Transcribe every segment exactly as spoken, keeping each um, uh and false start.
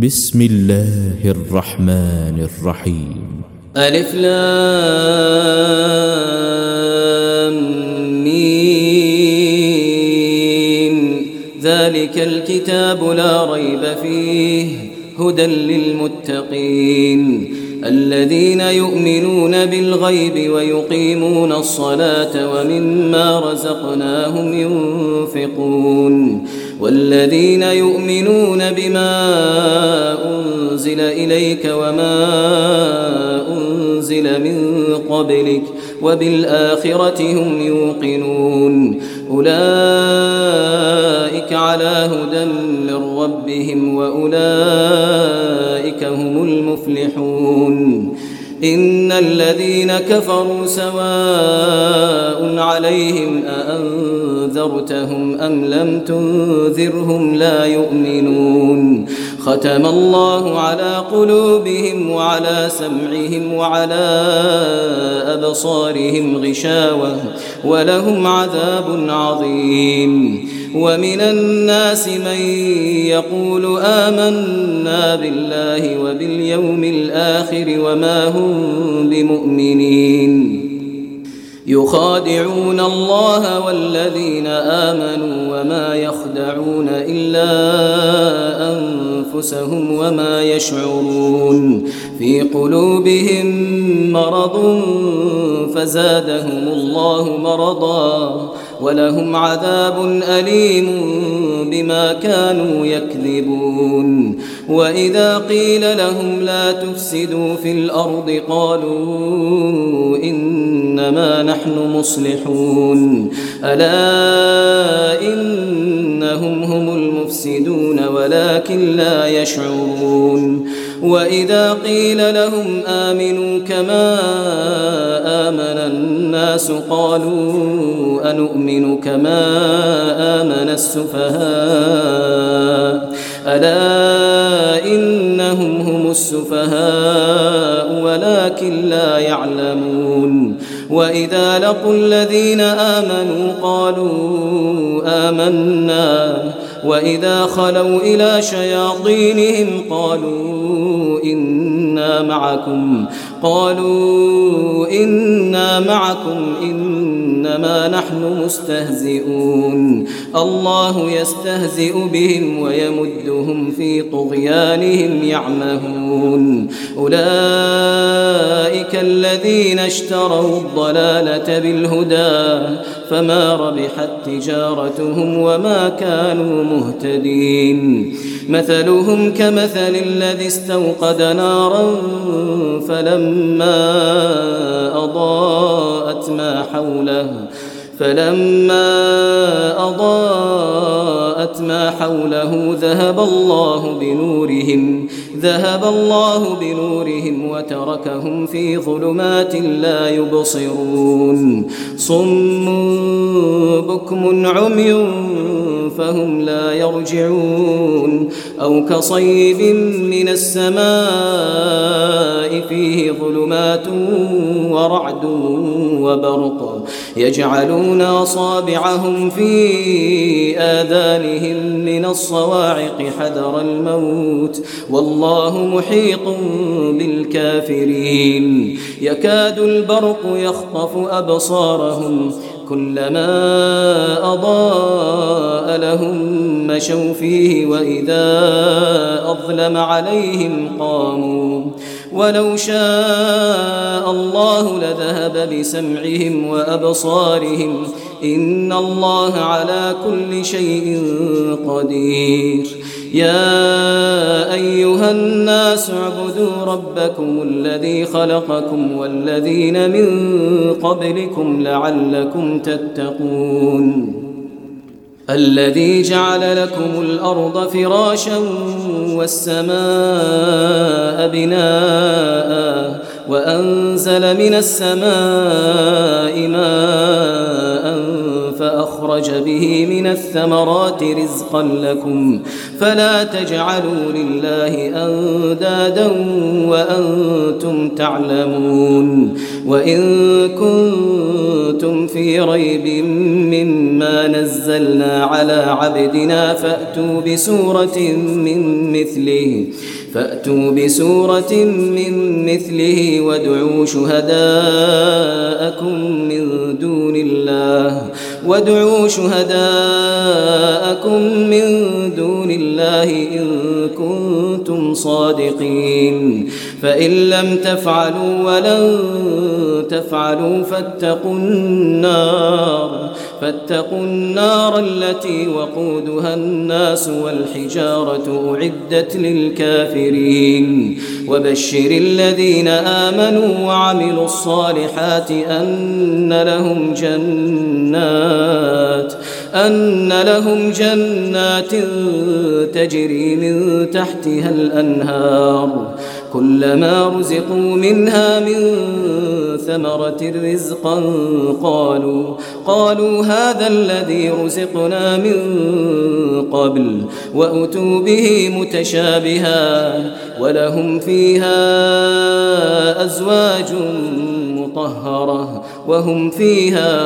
بسم الله الرحمن الرحيم. ألف لام ميم. ذلك الكتاب لا ريب فيه هدى للمتقين الذين يؤمنون بالغيب ويقيمون الصلاة ومما رزقناهم ينفقون والذين يؤمنون بما أنزل إليك وما أنزل من قبلك وبالآخرة هم يوقنون أولئك على هدى من ربهم وأولئك هم المفلحون. إن الذين كفروا سواء عليهم أأنذرتهم أم لم تنذرهم لا يؤمنون. ختم الله على قلوبهم وعلى سمعهم وعلى أبصارهم غشاوة ولهم عذاب عظيم. ومن الناس من يقول آمنا بالله وباليوم الآخر وما هم بمؤمنين يخادعون الله والذين آمنوا وما يخدعون إلا أنفسهم وما يشعرون. في قلوبهم مرض فزادهم الله مرضا ولهم عذاب أليم بما كانوا يكذبون. وإذا قيل لهم لا تفسدوا في الأرض قالوا إنما نحن مصلحون ألا إنهم هم المفسدون ولكن لا يشعرون. وإذا قيل لهم آمنوا كما آمن الناس قالوا أنؤمن كما آمن السفهاء ألا إنهم هم السفهاء ولكن لا يعلمون. وإذا لقوا الذين آمنوا قالوا آمنا وإذا خلوا إلى شياطينهم قالوا إنا معكم قالوا إنا معكم إنما نحن مستهزئون. الله يستهزئ بهم ويمدهم في طغيانهم يعمهون. أولئك الذين اشتروا الضلالة بالهدى فما ربحت تجارتهم وما كانوا مهتدين. مثلهم كمثل الذي استوقد نارا فلما أضاءت ما حوله فلما أضاءت ما حوله ذهب الله بنورهم ذهب الله بنورهم وتركهم في ظلمات لا يبصرون. صم بكم عمي فهم لا يرجعون. أو كصيب من السماء فيه ظلمات ورعد وبرق يجعلون أصابعهم في آذانهم من الصواعق حذر الموت والله محيط بالكافرين. يكاد البرق يخطف أبصارهم كلما أضاء لهم مشوا فيه وإذا أظلم عليهم قاموا ولو شاء الله لذهب بسمعهم وأبصارهم إن الله على كل شيء قدير. يا أيها الناس اعبدوا ربكم الذي خلقكم والذين من قبلكم لعلكم تتقون. الذي جعل لكم الأرض فراشا والسماء بناء وأنزل من السماء ماء فأخرج أخرج به من الثمرات رزقا لكم فلا تجعلوا لله أندادا وأنتم تعلمون وإن كنتم في ريب مما نزلنا على عبدنا فأتوا بسورة من مثله فأتوا بسورة من مثله وادعوا شهداءكم من دون الله وادعوا شهداءكم من دون الله إن كنتم صادقين فإن لم تفعلوا ولن تفعلوا فاتقوا النار فاتقوا النار التي وقودها الناس والحجارة أعدت للكافرين وبشر الذين آمنوا وعملوا الصالحات أن لهم جنات أن لهم جنات تجري من تحتها الأنهار كلما رزقوا منها من ثمرة رزقا قالوا قالوا هذا الذي رزقنا من قبل وأتوا به متشابها ولهم فيها أزواج مطهرة وهم فيها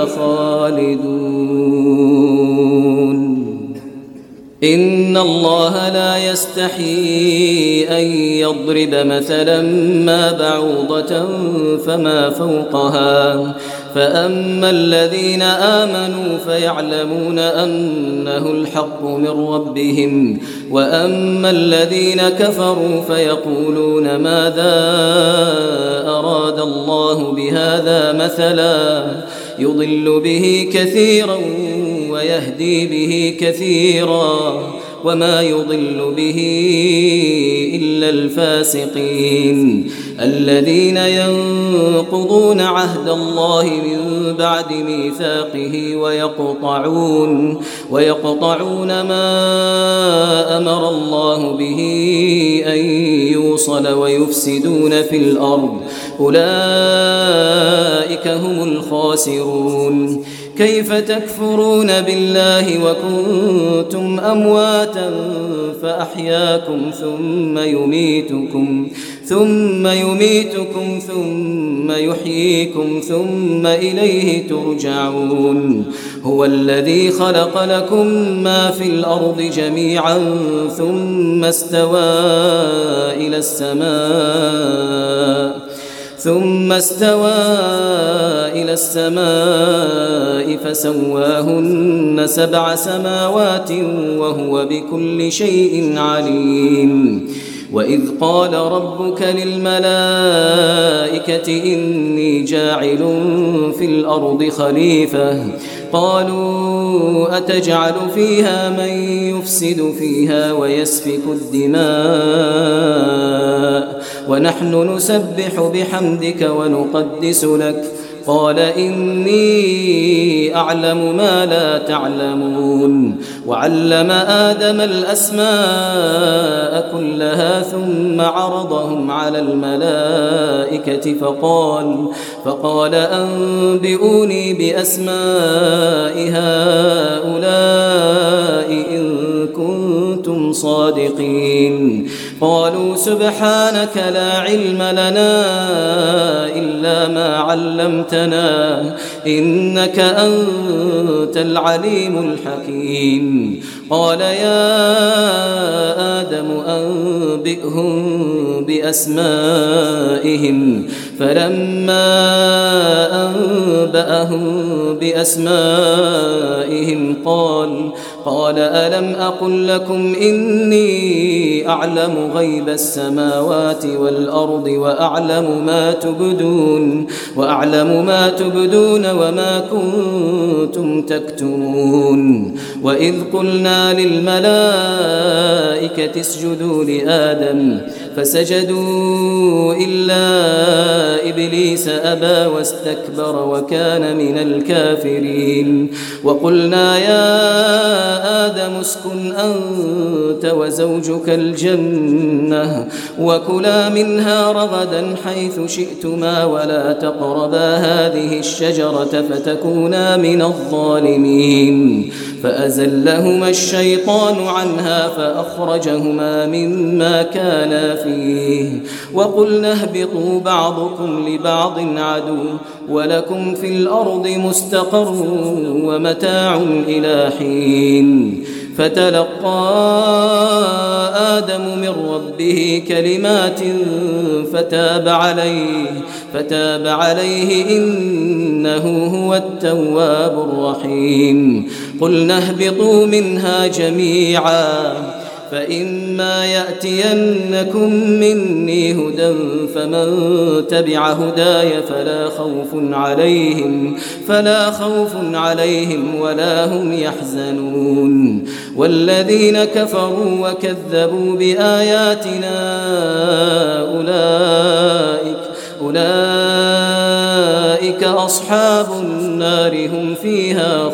خالدون إن الله لا يستحيي أن يضرب مثلا ما بعوضة فما فوقها فأما الذين آمنوا فيعلمون أنه الحق من ربهم وأما الذين كفروا فيقولون ماذا أراد الله بهذا مثلا يضل به كثيرا ويهدي به كثيرا وما يضل به إلا الفاسقين الذين ينقضون عهد الله من بعد ميثاقه ويقطعون ويقطعون ما أمر الله به أن يوصل ويفسدون في الأرض أولئك هم الخاسرون كيف تكفرون بالله وكنتم أمواتا فأحياكم ثم يميتكم ثم يميتكم ثم يحييكم ثم إليه ترجعون هو الذي خلق لكم ما في الأرض جميعا ثم استوى إلى السماء ثم استوى إلى السماء فسواهن سبع سماوات وهو بكل شيء عليم وإذ قال ربك للملائكة إني جاعل في الأرض خليفة قالوا أتجعل فيها من يفسد فيها ويسفك الدماء ونحن نسبح بحمدك ونقدس لك قال إني أعلم ما لا تعلمون وعلم آدم الأسماء كلها ثم عرضهم على الملائكة فقال فقال أنبئوني بأسماء هؤلاء إن كنتم صادقين قالوا سبحانك لا علم لنا إلا ما علمتنا إنك أنت العليم الحكيم قال يا آدم أنبئهم بأسمائهم فلما أنبأهم بأسمائهم قال قال ألم أقل لكم إني أعلم غيب السماوات والأرض وأعلم ما تبدون وأعلم ما تبدون وما كنتم تكتمون وإذ قلنا للملائكة اسجدوا لآدم فسجدوا إلا إبليس أبى واستكبر وكان من الكافرين وقلنا يا آدم اسكن أنت وزوجك الجنة وكلا منها رغدا حيث شئتما ولا تقربا هذه الشجرة فتكونا من الظالمين فأزلهما الشيطان عنها فأخرجهما مما كانا فيه وقلنا اهبطوا بعضكم لبعض عدو ولكم في الأرض مستقر ومتاع إلى حين فتلقى آدم من ربه كلمات فتاب عليه فتاب عليه إنه هو التواب الرحيم قلنا اهبطوا منها جميعا فإما يأتينكم مني هدى فمن تبع هداي فلا خوف عليهم فلا خوف عليهم ولا هم يحزنون والذين كفروا وكذبوا بآياتنا أولئك أولئك أصحاب النار هم فيها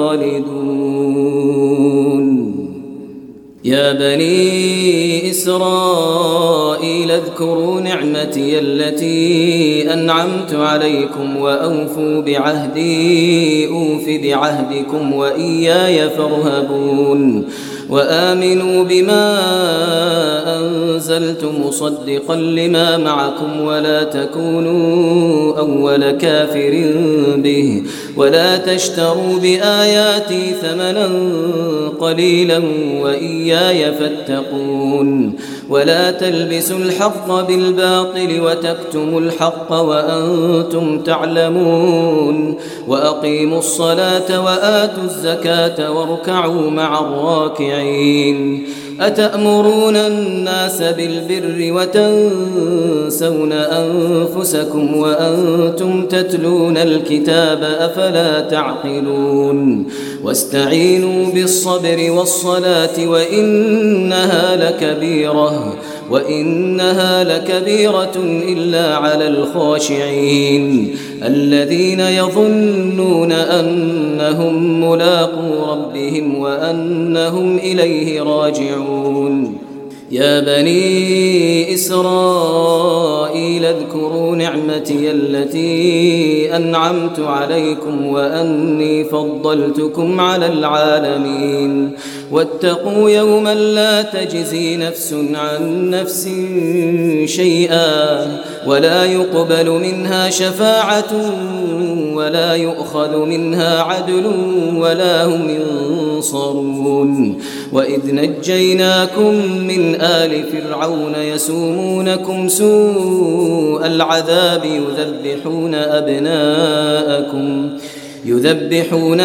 خالدون يا بني إسرائيل اذكروا نعمتي التي أنعمت عليكم وأوفوا بعهدي أوف بعهدكم وإياي فارهبون وآمنوا بما أنزلت مصدقا لما معكم ولا تكونوا أول كافر به ولا تشتروا بآياتي ثمنا قليلا وإياي فاتقون ولا تلبسوا الحق بالباطل وتكتموا الحق وأنتم تعلمون وأقيموا الصلاة وآتوا الزكاة واركعوا مع الراكعين أتأمرون الناس بالبر وتنسون أنفسكم وأنتم تتلون الكتاب أفلا تعقلون واستعينوا بالصبر والصلاة وإنها لكبيرة وإنها لكبيرة إلا على الخاشعين الذين يظنون أنهم ملاقو ربهم وأنهم إليه راجعون يا بني إسرائيل اذكروا نعمتي التي أنعمت عليكم وأني فضلتكم على العالمين واتقوا يوما لا تجزي نفس عن نفس شيئا ولا يقبل منها شفاعة ولا يؤخذ منها عدل ولا هم ينصرون وإذ نجيناكم من آل فرعون يسومونكم سوء العذاب يذبحون أبناءكم يذبحون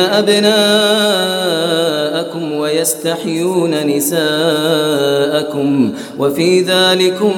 أبناءكم ويستحيون نساءكم وفي ذلكم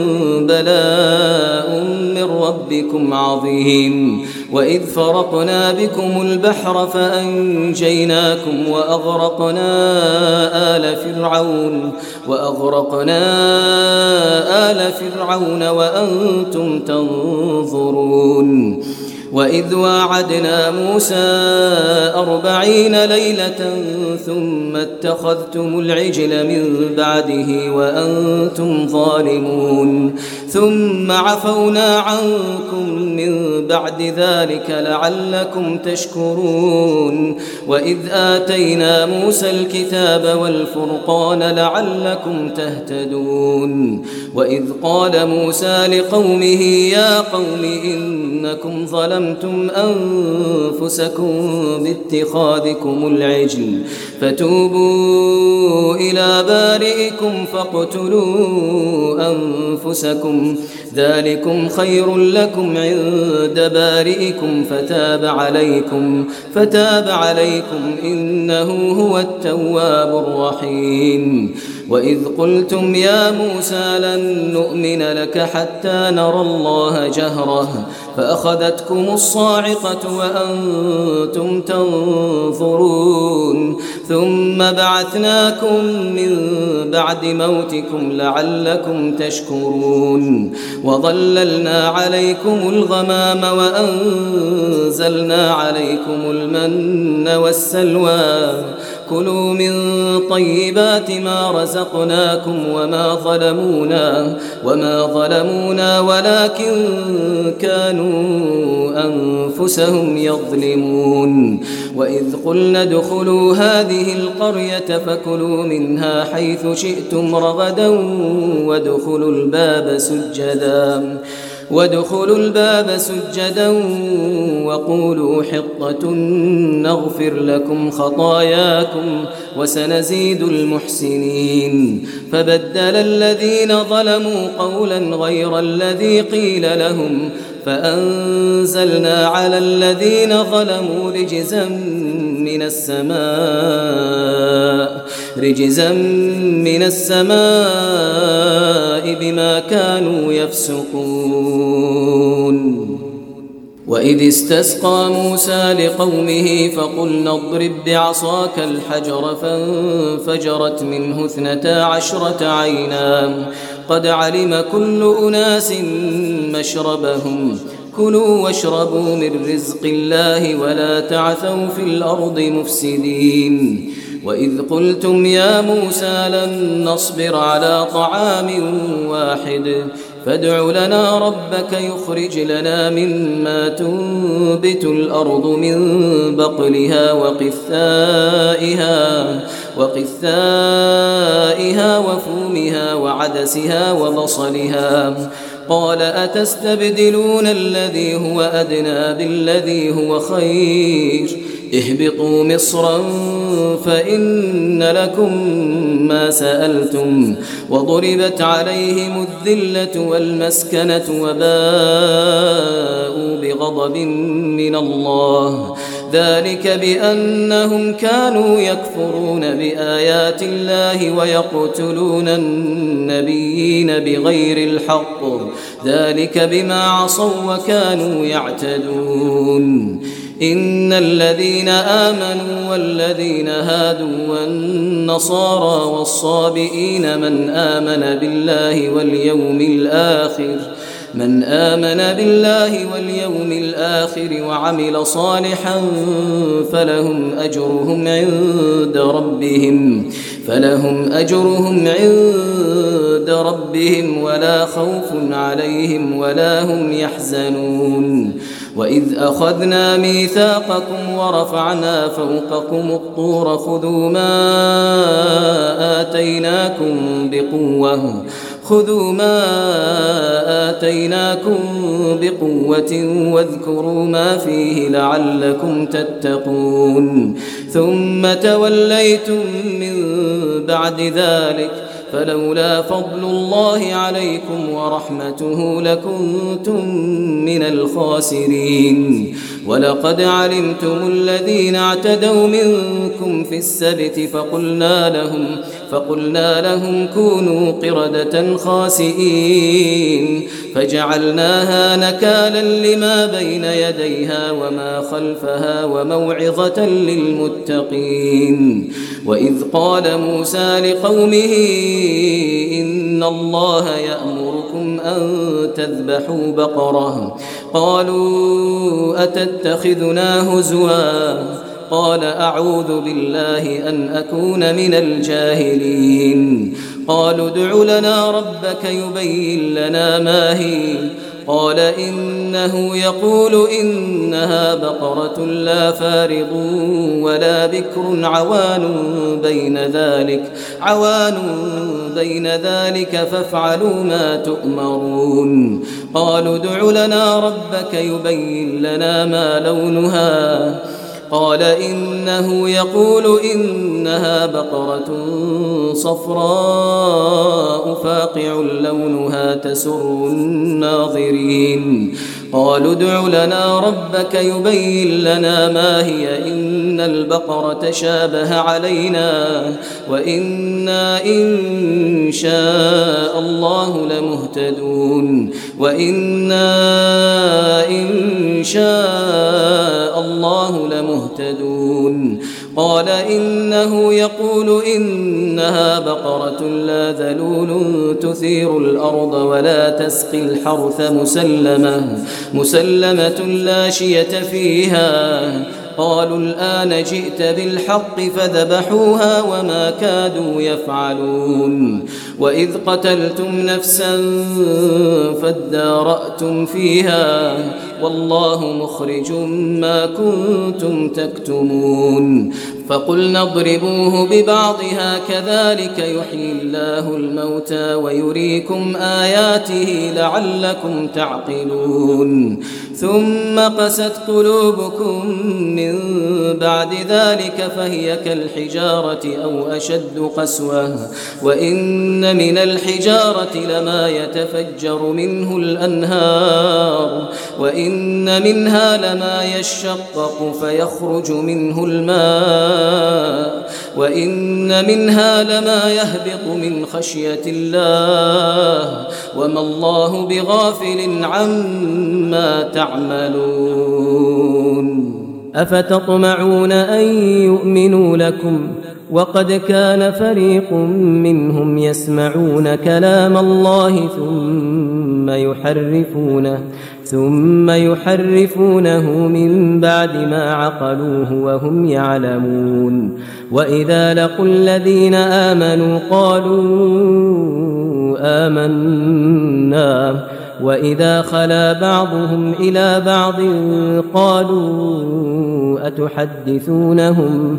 بلاء من ربكم عظيم وإذ فرقنا بكم البحر فأنجيناكم وأغرقنا آل فرعون وأغرقنا آل فرعون وأنتم تنظرون وإذ واعدنا موسى أربعين ليلة ثم اتخذتم العجل من بعده وأنتم ظالمون ثم عفونا عنكم من بعد ذلك لعلكم تشكرون وإذ آتينا موسى الكتاب والفرقان لعلكم تهتدون وإذ قال موسى لقومه يا قوم إنكم ظلمتم أنفسكم باتخاذكم العجل فتوبوا إلى بارئكم فاقتلوا أنفسكم ذلكم خير لكم عند بارئكم فتاب عليكم فتاب عليكم إنه هو التواب الرحيم وإذ قلتم يا موسى لن نؤمن لك حتى نرى الله جهرة فأخذتكم الصاعقة وأنتم تنظرون ثم بعثناكم من بعد موتكم لعلكم تشكرون يشكرون وظللنا عليكم الغمام وأنزلنا عليكم المن والسلوى كلوا من طيبات ما رزقناكم وما ظلمونا وما ظلمونا ولكن كانوا أنفسهم يظلمون وإذ قلنا ادخلوا هذه القرية فكلوا منها حيث شئتم رغدا وادخلوا الباب سجدا وادخلوا الباب سجدا وقولوا حطة نغفر لكم خطاياكم وسنزيد المحسنين فبدل الذين ظلموا قولا غير الذي قيل لهم فأنزلنا على الذين ظلموا رجزا من السماء رجزا من السماء بما كانوا يفسقون وإذ استسقى موسى لقومه فقلنا اضرب بعصاك الحجر فانفجرت منه اثنتا عشرة عينا قد علم كل أناس مشربهم كلوا واشربوا من رزق الله ولا تعثوا في الأرض مفسدين وإذ قلتم يا موسى لن نصبر على طعام واحد فادع لنا ربك يخرج لنا مما تنبت الأرض من بقلها وقثائها وقثائها وفومها وعدسها وبصلها قال أتستبدلون الذي هو أدنى بالذي هو خير اهبطوا مصرا فإن لكم ما سألتم وضربت عليهم الذلة والمسكنة وباءوا بغضب من الله ذلك بأنهم كانوا يكفرون بآيات الله ويقتلون النبيين بغير الحق ذلك بما عصوا وكانوا يعتدون إن الذين آمنوا والذين هادوا والنصارى والصابئين من آمن بالله واليوم الآخر من آمن بالله واليوم الآخر وعمل صالحا فلهم أجرهم عند ربهم فلهم أجرهم عند ربهم ولا خوف عليهم ولا هم يحزنون وإذ أخذنا ميثاقكم ورفعنا فوقكم الطور خذوا ما آتيناكم بقوة خذوا ما آتيناكم بقوة واذكروا ما فيه لعلكم تتقون ثم توليتم من بعد ذلك فلولا فضل الله عليكم ورحمته لكنتم من الخاسرين ولقد علمتم الذين اعتدوا منكم في السبت فقلنا لهم فقلنا لهم كونوا قردة خاسئين فجعلناها نكالا لما بين يديها وما خلفها وموعظة للمتقين وإذ قال موسى لقومه إن الله يأمركم أن تذبحوا بقرة قالوا أتتخذنا هزوا قال أعوذ بالله أن أكون من الجاهلين قالوا ادع لنا ربك يبين لنا ما هي قال إنه يقول إنها بقرة لا فارض ولا بكر عوان بين ذلك عوان بين ذلك فافعلوا ما تؤمرون قالوا ادع لنا ربك يبين لنا ما لونها قال إنه يقول إنها بقرة صفراء فاقع لونها تسر الناظرين قالوا ادع لنا ربك يبين لنا ما هي إن البقرة شابه علينا وإنا إن شاء الله لمهتدون وإنا إن شاء الله لمهتدون قال إنه يقول إنها بقرة لا ذلول تثير الأرض ولا تسقي الحرث مسلمة, مسلمة لا شية فيها. قالوا الآن جئت بالحق فذبحوها وما كادوا يفعلون. وإذ قتلتم نفسا فادارأتم فيها والله مخرج ما كنتم تكتمون. فقلنا اضربوه ببعضها كذلك يحيي الله الموتى ويريكم آياته لعلكم تعقلون. ثم قست قلوبكم من بعد ذلك فهي كالحجارة أو أشد قسوة. وإن من الحجارة لما يتفجر منه الأنهار وإن منها لما يشقق فيخرج منه الماء وإن منها لما يهبط من خشية الله وما الله بغافل عما تعملون. أفتطمعون أن يؤمنوا لكم وقد كان فريق منهم يسمعون كلام الله ثم يحرفونه ثم يحرفونه من بعد ما عقلوه وهم يعلمون. وإذا لقوا الذين آمنوا قالوا آمنا وإذا خلا بعضهم إلى بعض قالوا أتحدثونهم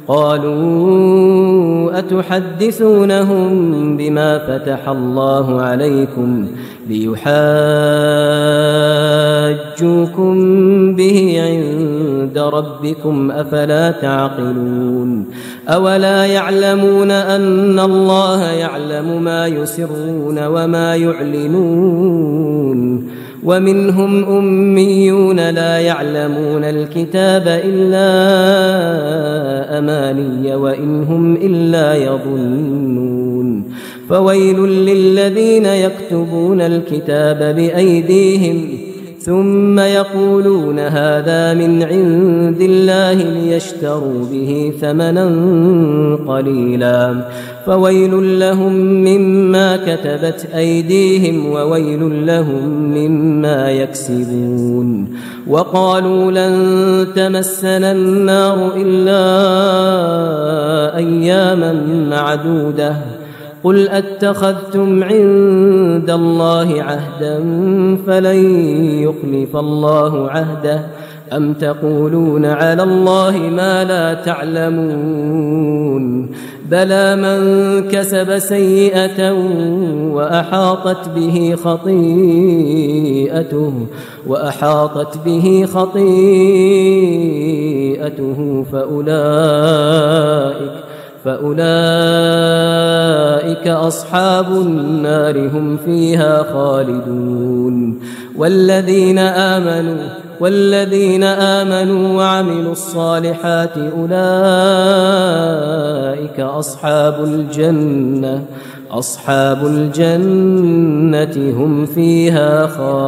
قالوا أتحدثونهم بما فتح الله عليكم ليحاجوكم به عند ربكم أفلا تعقلون. أولا يعلمون أن الله يعلم ما يسرون وما يعلنون. ومنهم أميون لا يعلمون الكتاب إلا أماني وإن هم إلا يظنون. فويل للذين يكتبون الكتاب بأيديهم ثم يقولون هذا من عند الله ليشتروا به ثمنا قليلا فويل لهم مما كتبت أيديهم وويل لهم مما يكسبون. وقالوا لن تمسنا النار إلا أياما معدودة قل أتخذتم عند الله عهدا فلن يخلف الله عهده أم تقولون على الله ما لا تعلمون. بلى من كسب سيئة وأحاطت به خطيئته وأحاطت به خطيئته فأولئك فأولئك أصحاب النار هم فيها خالدون. والذين آمنوا والذين آمنوا وعملوا الصالحات أولئك أصحاب الجنة أصحاب الجنة هم فيها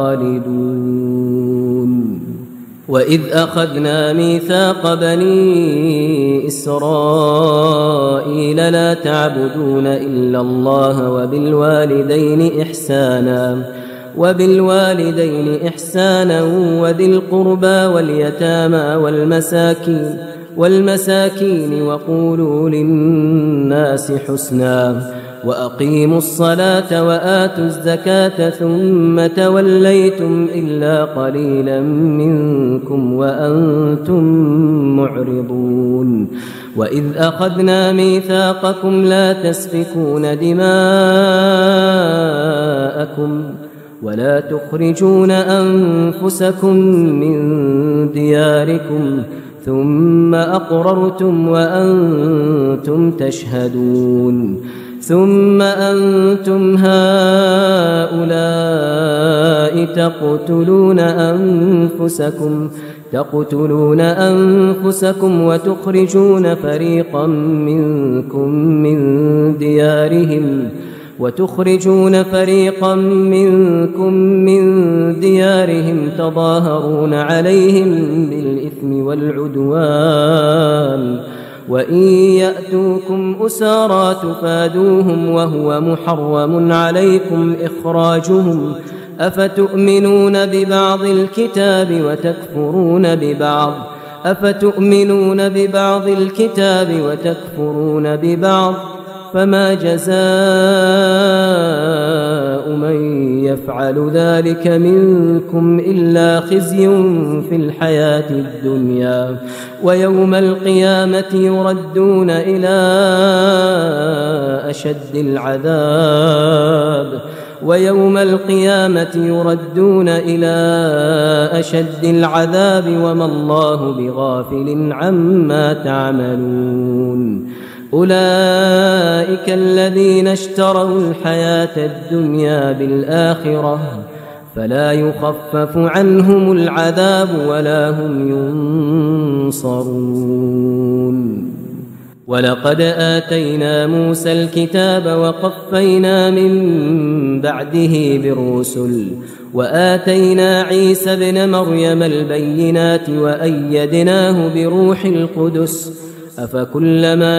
خالدون. وإذ أخذنا ميثاق بني إسرائيل لا تعبدون إلا الله وبالوالدين إحسانا وبالوالدين إحسانا وذي القربى واليتامى والمساكين والمساكين وقولوا للناس حسنا وأقيموا الصلاة وآتوا الزكاة ثم توليتم إلا قليلا منكم وأنتم معرضون. وإذ أخذنا ميثاقكم لا تسفكون دماءكم ولا تخرجون أنفسكم من دياركم ثم أقررتم وأنتم تشهدون. ثم أنتم هؤلاء تقتلون أنفسكم تقتلون أنفسكم وتخرجون فريقا منكم من ديارهم وتخرجون فريقا منكم من ديارهم تظاهرون عليهم بالإثم والعدوان وإن يأتوكم أسارى تفادوهم وهو محرم عليكم إخراجهم أفتؤمنون ببعض الكتاب وتكفرون ببعض أفتؤمنون ببعض الكتاب وتكفرون ببعض فما جزاء من يفعل ذلك منكم إلا خزي في الحياة الدنيا ويوم القيامة يردون إلى أشد العذاب ويوم القيامة يردون إلى أشد العذاب وما الله بغافل عما تعملون أولئك الذين اشتروا الحياة الدنيا بالآخرة فلا يخفف عنهم العذاب ولا هم ينصرون ولقد آتينا موسى الكتاب وقفينا من بعده بالرسل وآتينا عيسى ابن مريم البينات وأيدناه بروح القدس أفكلما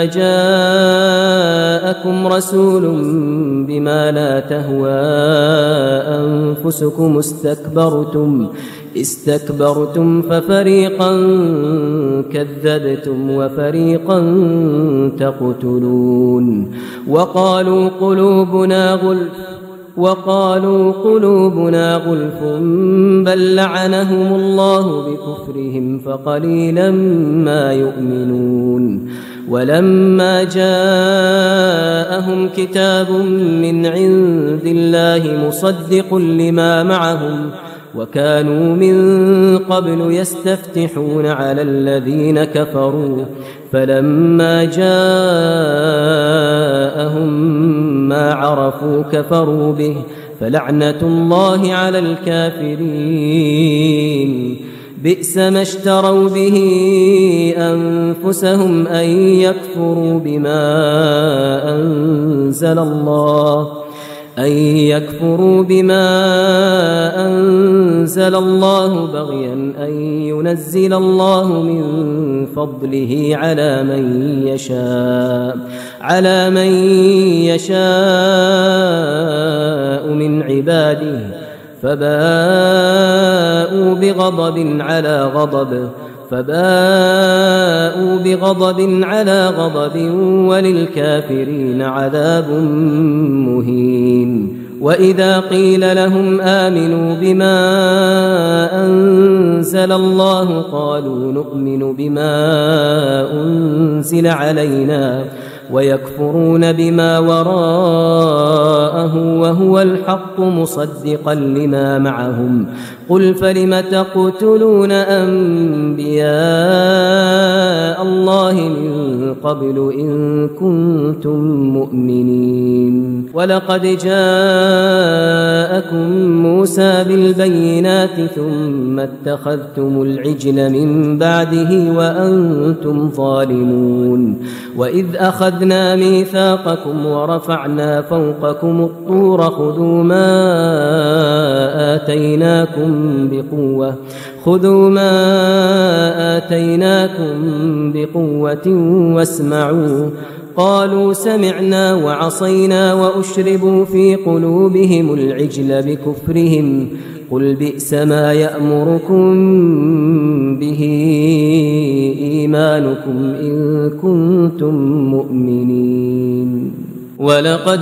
جاءكم رسول بما لا تهوى أنفسكم استكبرتم استكبرتم ففريقا كذبتم وفريقا تقتلون وقالوا قلوبنا غلف وقالوا قلوبنا غلف بل لعنهم الله بكفرهم فقليلا ما يؤمنون ولما جاءهم كتاب من عند الله مصدق لما معهم وكانوا من قبل يستفتحون على الذين كفروا فلما جاءهم ما عرفوا كفروا به فلعنة الله على الكافرين بئس ما اشتروا به أنفسهم أن يكفروا بما أنزل الله أن يكفروا بما أنزل الله بغيا أن ينزل الله من فضله على من يشاء على من يشاء من عباده فباءوا بغضب على غضب فباءوا بغضب على غضب وللكافرين عذاب مهين وإذا قيل لهم آمنوا بما أنزل الله قالوا نؤمن بما أنزل علينا ويكفرون بما وراءه وهو الحق مصدقا لما معهم قل فلم تقتلون أنبياء الله من قبل إن كنتم مؤمنين ولقد جاءكم موسى بالبينات ثم اتخذتم العجل من بعده وأنتم ظالمون وإذ أخذنا ميثاقكم ورفعنا فوقكم الطور خذوا ما آتيناكم بقوة خذوا ما آتيناكم بقوة واسمعوا قالوا سمعنا وعصينا وأشربوا في قلوبهم العجل بكفرهم قل بئس ما يأمركم به إيمانكم إن كنتم مؤمنين ولقد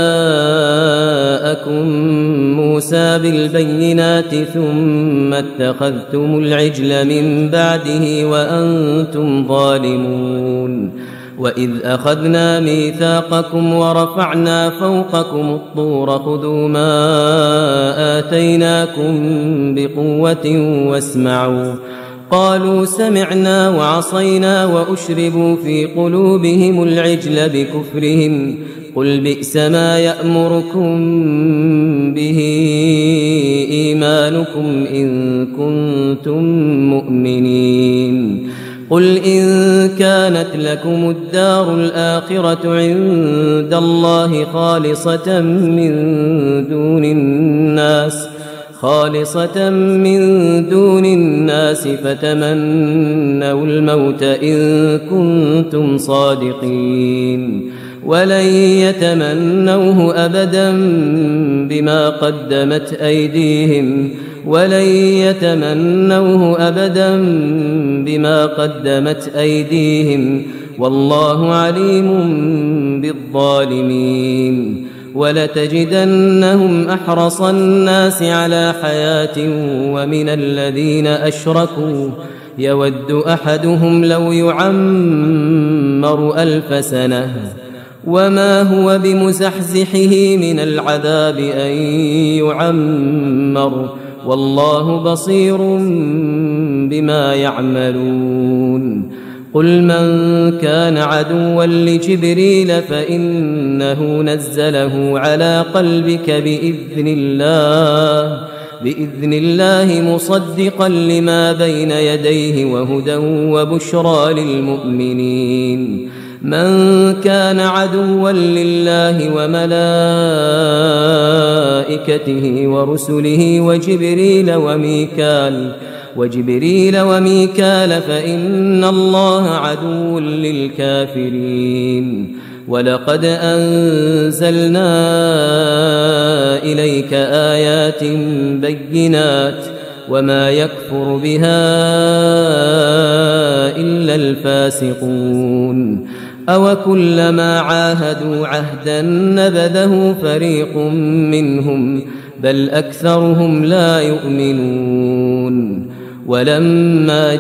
جاءكم موسى بالبينات ثم اتخذتم العجل من بعده وأنتم ظالمون وإذ أخذنا ميثاقكم ورفعنا فوقكم الطور خذوا ما آتيناكم بقوة واسمعوا قالوا سمعنا وعصينا وأشربوا في قلوبهم العجل بكفرهم قل بئس ما يأمركم به إيمانكم إن كنتم مؤمنين قل إن كانت لكم الدار الآخرة عند الله خالصة من دون الناس خالصة من دون الناس فتمنوا الموت إن كنتم صادقين ولن يتمنوه أبدا بما قدمت أيديهم ولن يتمنوه أبدا بما قدمت أيديهم والله عليم بالظالمين ولتجدنهم أحرص الناس على حياة ومن الذين أشركوا يود أحدهم لو يعمر ألف سنة وما هو بمزحزحه من العذاب أن يعمر والله بصير بما يعملون قل من كان عدوا لجبريل فإنه نزله على قلبك بإذن الله بإذن الله مصدقا لما بين يديه وهدى وبشرى للمؤمنين من كان عدوا لله وملائكته ورسله وجبريل وميكال وجبريل وميكال فإن الله عدو للكافرين ولقد أنزلنا إليك آيات بينات وما يكفر بها إلا الفاسقون أو كلما عاهدوا عهدا نبذه فريق منهم بل أكثرهم لا يؤمنون ولما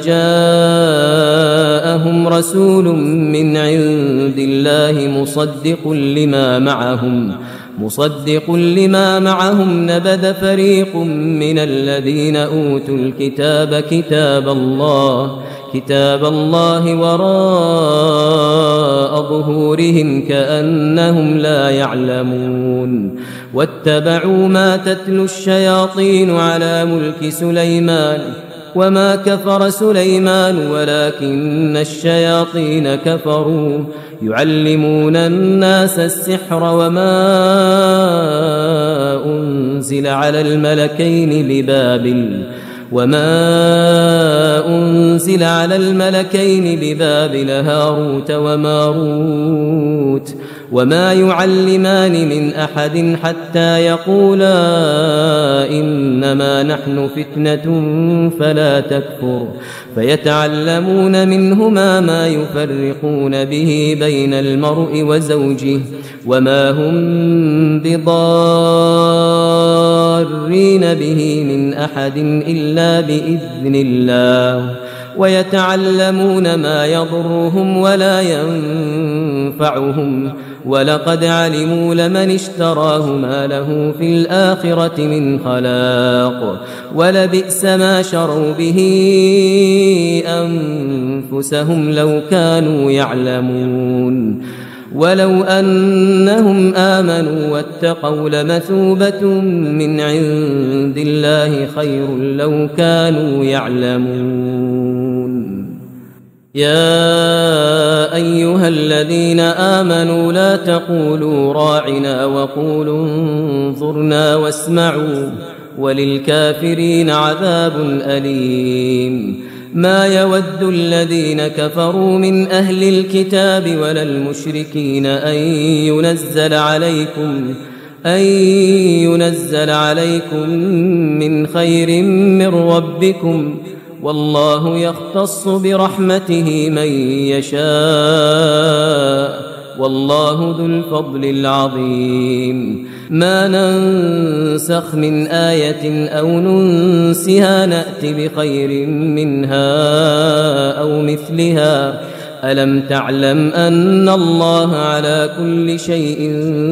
جاءهم رسول من عند الله مصدق لما معهم مصدق لما معهم نبذ فريق من الذين أوتوا الكتاب كتاب الله كتاب الله وراء ظهورهم كأنهم لا يعلمون واتبعوا ما تتلو الشياطين على ملك سليمان وما كفر سليمان ولكن الشياطين كفروا يعلمون الناس السحر وما أنزل على الملكين ببابل وما أنزل على الملكين ببابل هاروت وماروت وما يعلمان من أحد حتى يقولا إنما نحن فتنة فلا تكفر فيتعلمون منهما ما يفرقون به بين المرء وزوجه وما هم بضارين به من أحد إلا بإذن الله ويتعلمون ما يضرهم ولا ينفعهم ولقد علموا لمن اشتراه ما له في الآخرة من خلاق ولبئس ما شروا به أنفسهم لو كانوا يعلمون ولو أنهم آمنوا واتقوا لمثوبة من عند الله خير لو كانوا يعلمون يا أيها الذين آمنوا لا تقولوا راعنا وقولوا انظرنا واسمعوا وللكافرين عذاب أليم ما يود الذين كفروا من أهل الكتاب ولا المشركين أن ينزل عليكم أن ينزل عليكم من خير من ربكم والله يختص برحمته من يشاء والله ذو الفضل العظيم ما ننسخ من آية أو ننسها نأت بخير منها أو مثلها ألم تعلم أن الله على كل شيء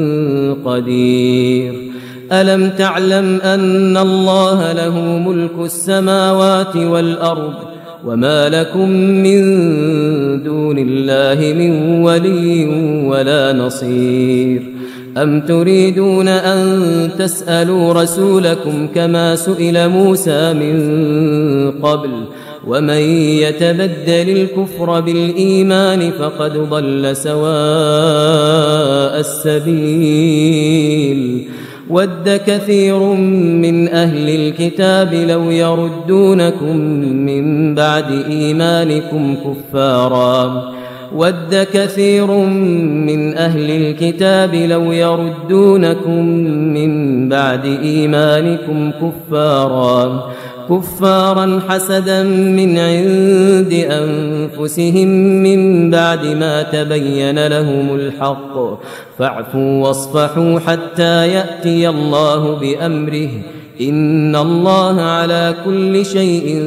قدير ألم تعلم أن الله له ملك السماوات والأرض وما لكم من دون الله من ولي ولا نصير أم تريدون أن تسألوا رسولكم كما سئل موسى من قبل ومن يتبدل الكفر بالإيمان فقد ضل سواء السبيل ود كثير من أهل الكتاب لو يردونكم من بعد إيمانكم كفارا ود كثير من أهل الكتاب لو يردونكم من بعد إيمانكم كفارا كفارا حسدا من عند أنفسهم من بعد ما تبين لهم الحق فاعفوا واصفحوا حتى يأتي الله بأمره إن الله على كل شيء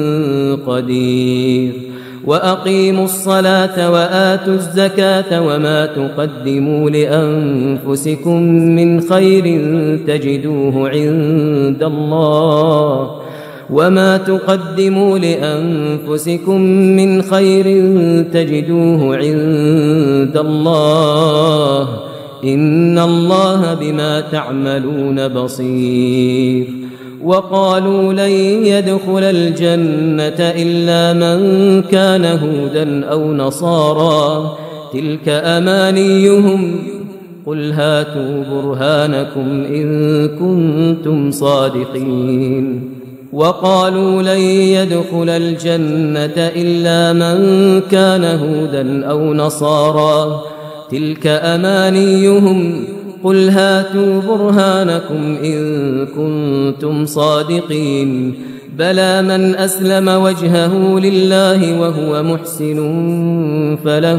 قدير وأقيموا الصلاة وآتوا الزكاة وما تقدموا لأنفسكم من خير تجدوه عند الله وما تقدموا لأنفسكم من خير تجدوه عند الله إن الله بما تعملون بصير وقالوا لن يدخل الجنة إلا من كان هودا أو نصارى تلك أمانيهم قل هاتوا برهانكم إن كنتم صادقين وقالوا لن يدخل الجنة إلا من كان هودا أو نصارى تلك أمانيهم قل هاتوا برهانكم إن كنتم صادقين بلى من أسلم وجهه لله وهو محسن فله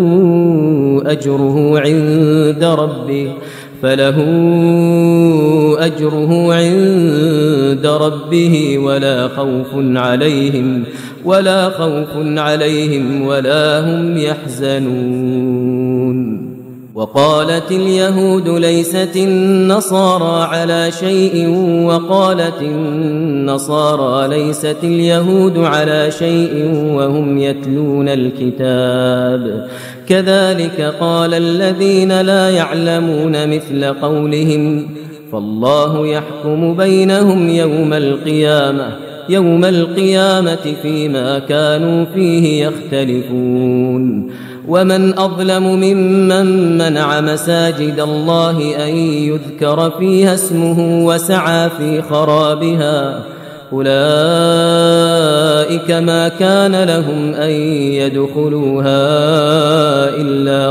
أجره عند ربه فله أجره عند ربه ولا خوف عليهم ولا خوف عليهم ولا هم يحزنون وقالت اليهود ليست النصارى على شيء وقالت النصارى ليست اليهود على شيء وهم يتلون الكتاب كذلك قال الذين لا يعلمون مثل قولهم فالله يحكم بينهم يوم القيامة يوم القيامة فيما كانوا فيه يختلفون ومن أظلم ممن منع مساجد الله أن يذكر فيها اسمه وسعى في خرابها أولئك ما كان لهم أن يدخلوها إلا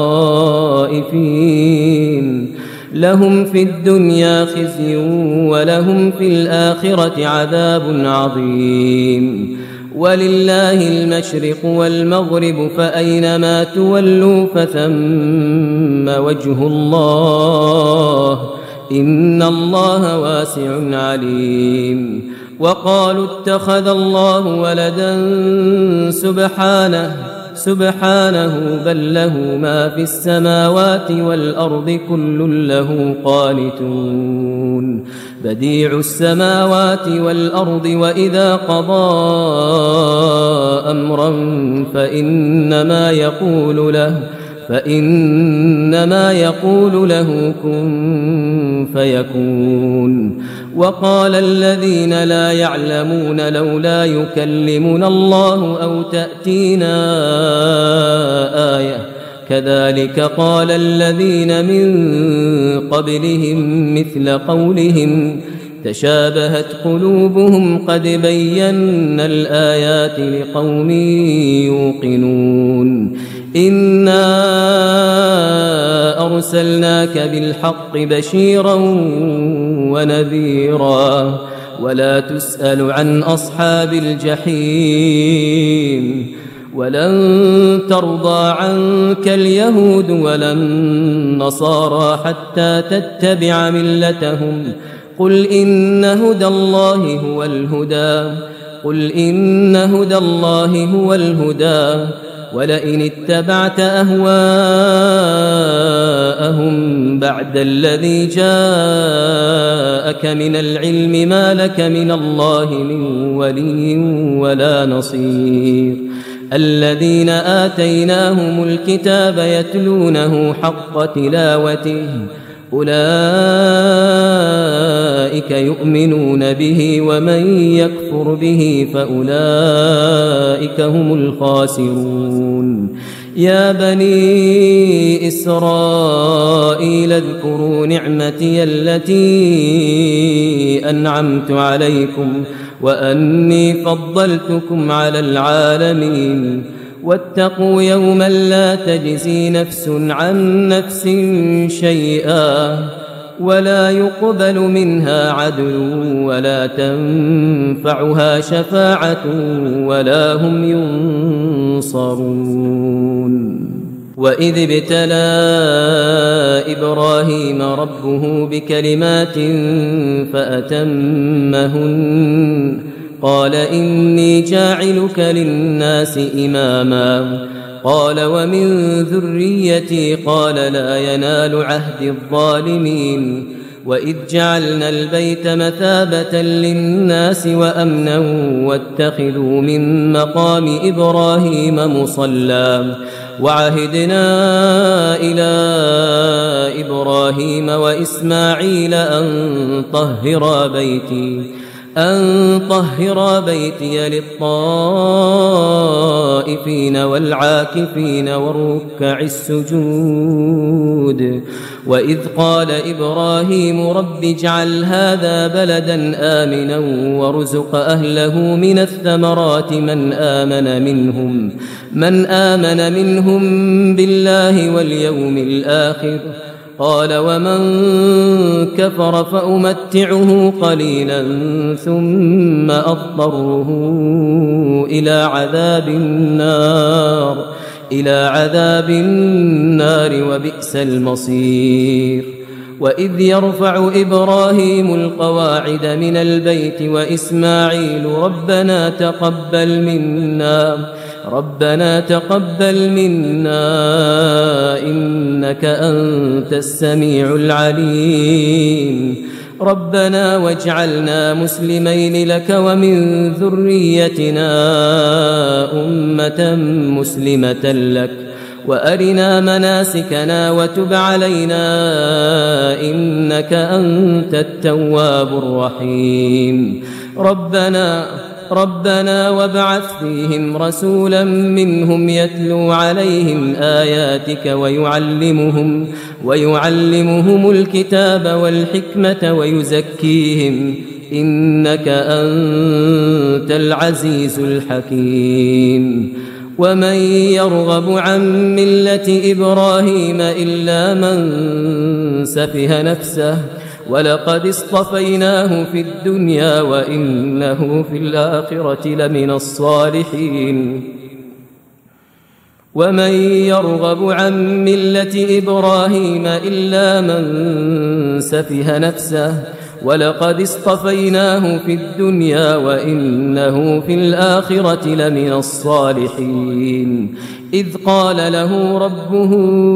خائفين لهم في الدنيا خزي ولهم في الآخرة عذاب عظيم ولله المشرق والمغرب فأينما تولوا فثم وجه الله إن الله واسع عليم وقالوا اتخذ الله ولدا سبحانه سبحانه بل له ما في السماوات والأرض كل له قانتون بديع السماوات والأرض وإذا قضى أمرا فإنما يقول له فإنما يقول له كن فيكون وقال الذين لا يعلمون لولا يكلمنا الله أو تأتينا آية كذلك قال الذين من قبلهم مثل قولهم تشابهت قلوبهم قد بينا الآيات لقوم يوقنون إنا أرسلناك بالحق بشيرا ونذيرا ولا تسأل عن أصحاب الجحيم ولن ترضى عنك اليهود ولا النصارى حتى تتبع ملتهم قل إن هدى الله هو الهدى قل إن هدى الله هو الهدى ولئن اتبعت أهواءهم بعد الذي جاءك من العلم ما لك من الله من ولي ولا نصير الذين آتيناهم الكتاب يتلونه حق تلاوته أولئك يؤمنون به ومن يكفر به فأولئك هم الخاسرون يا بني إسرائيل اذكروا نعمتي التي أنعمت عليكم وأني فضلتكم على العالمين واتقوا يوما لا تجزي نفس عن نفس شيئا ولا يقبل منها عدل ولا تنفعها شفاعة ولا هم ينصرون. وإذ ابتلى إبراهيم ربه بكلمات فأتمهن قال إني جاعلك للناس إماما قال ومن ذريتي قال لا ينال عهد الظالمين. وإذ جعلنا البيت مثابة للناس وأمنا واتخذوا من مقام إبراهيم مصلى وعهدنا إلى إبراهيم وإسماعيل أن طهرا بيتي أن طهر بيتي للطائفين والعاكفين والركع السجود. وإذ قال إبراهيم رب اجعل هذا بلدا آمنا وارزق أهله من الثمرات من آمن منهم من آمن منهم بالله واليوم الآخر قال ومن كفر فأمتعه قليلا ثم أضطره إلى عذاب النار إلى عذاب النار وبئس المصير. وإذ يرفع إبراهيم القواعد من البيت وإسماعيل ربنا تقبل منا ربنا تقبل منا إنك أنت السميع العليم ربنا واجعلنا مسلمين لك ومن ذريتنا أمة مسلمة لك وأرنا مناسكنا وتب علينا إنك أنت التواب الرحيم. ربنا ربنا وابعث فيهم رسولا منهم يتلو عليهم آياتك ويعلمهم ويعلمهم الكتاب والحكمة ويزكيهم إنك أنت العزيز الحكيم. ومن يرغب عن ملة إبراهيم إلا من سفه نفسه ولقد اصطفيناه في الدنيا وإنه في الآخرة لمن الصالحين. ومن يرغب عن ملة إبراهيم إلا من سفه نفسه ولقد اصطفيناه في الدنيا وإنه في الآخرة لمن الصالحين. إذ قال له ربه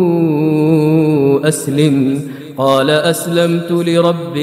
أسلم قال أسلمت لرب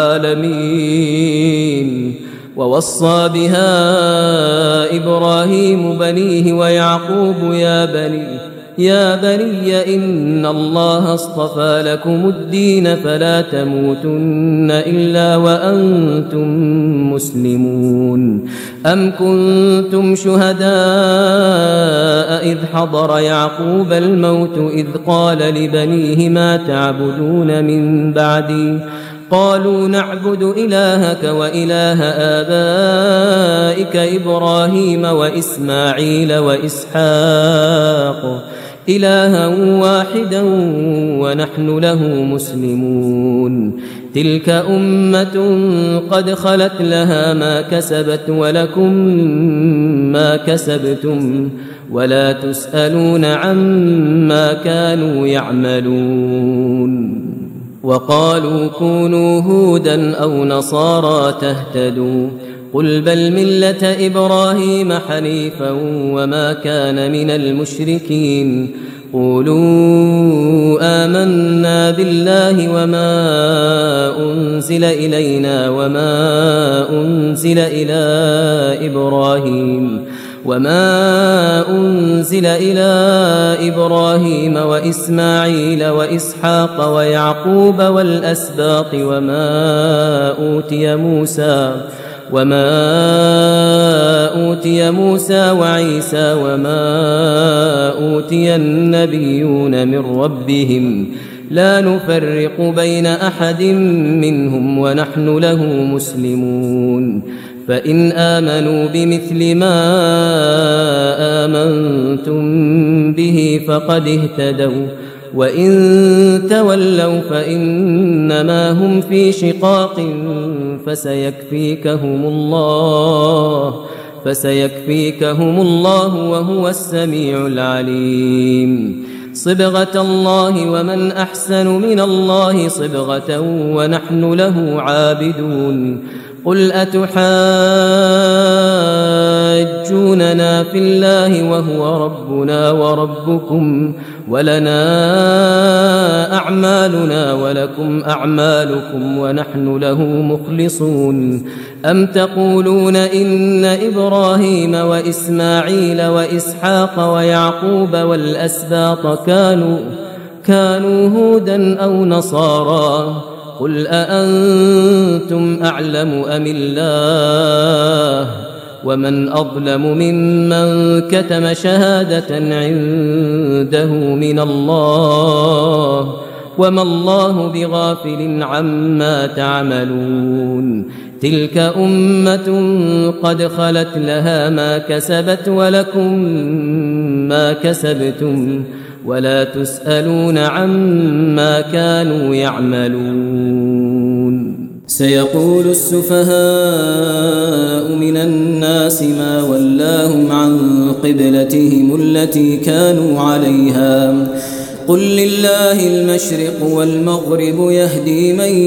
العالمين. ووصى بها إبراهيم بنيه ويعقوب يا بني يا بني إن الله اصطفى لكم الدين فلا تموتن إلا وأنتم مسلمون. أم كنتم شهداء إذ حضر يعقوب الموت إذ قال لبنيه ما تعبدون من بعدي قالوا نعبد إلهك وإله آبائك إبراهيم وإسماعيل وإسحاق إلها واحدا ونحن له مسلمون. تلك أمة قد خلت لها ما كسبت ولكم ما كسبتم ولا تسألون عما كانوا يعملون. وقالوا كونوا هودا أو نصارى تهتدوا قل بل ملة إبراهيم حنيفا وما كان من المشركين. قولوا آمنا بالله وما أنزل إلينا وما أنزل إلى إبراهيم وما أنزل إلى إبراهيم وإسماعيل وإسحاق ويعقوب والأسباط وما أوتي موسى وما أوتي موسى وعيسى وما أوتي النبيون من ربهم لا نفرق بين أحد منهم ونحن له مسلمون فإن آمنوا بمثل ما آمنتم به فقد اهتدوا وإن تولوا فإنما هم في شقاق فسيكفيكهم الله فسيكفيكهم الله وهو السميع العليم صبغة الله ومن أحسن من الله صبغة ونحن له عابدون قل أتحاجوننا في الله وهو ربنا وربكم ولنا أعمالنا ولكم أعمالكم ونحن له مخلصون أم تقولون إن إبراهيم وإسماعيل وإسحاق ويعقوب والأسباط كانوا كانوا هودا أو نصارى قل أأنتم أعلم أم الله ومن أظلم ممن كتم شهادة عنده من الله وما الله بغافل عما تعملون تلك أمة قد خلت لها ما كسبت ولكم ما كسبتم ولا تسألون عما كانوا يعملون سيقول السفهاء من الناس ما ولاهم عن قبلتهم التي كانوا عليها قل لله المشرق والمغرب يهدي من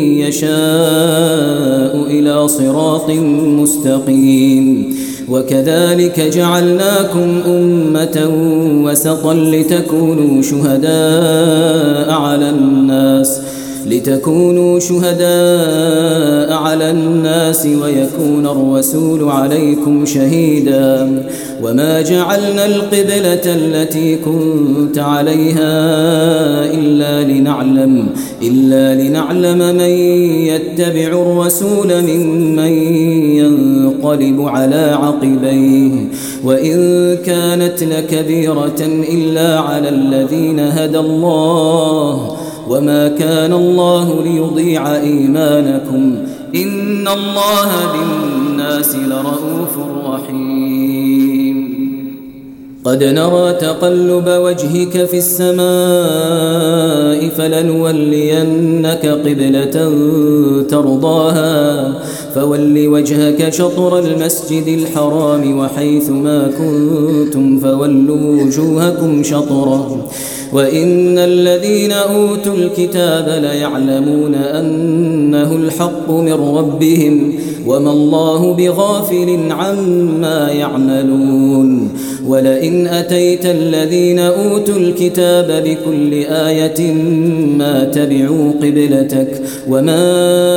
يشاء إلى صراط مستقيم وكذلك جعلناكم أمة وسطا لتكونوا شهداء على الناس لتكونوا شهداء على الناس ويكون الرسول عليكم شهيدا وما جعلنا القبلة التي كنت عليها إلا لنعلم إلا لنعلم من يتبع الرسول ممن ينقلب على عقبيه وإن كانت لكبيرة إلا على الذين هدى الله وما كان الله ليضيع إيمانكم إن الله بالناس لرؤوف رحيم قد نرى تقلب وجهك في السماء فلنولينك قبلة ترضاها فول وجهك شطر المسجد الحرام وحيث ما كنتم فولوا وجوهكم شطره وإن الذين أوتوا الكتاب ليعلمون أنه الحق من ربهم وما الله بغافل عما يعملون ولئن أتيت الذين أوتوا الكتاب بكل آية ما تبعوا قبلتك وما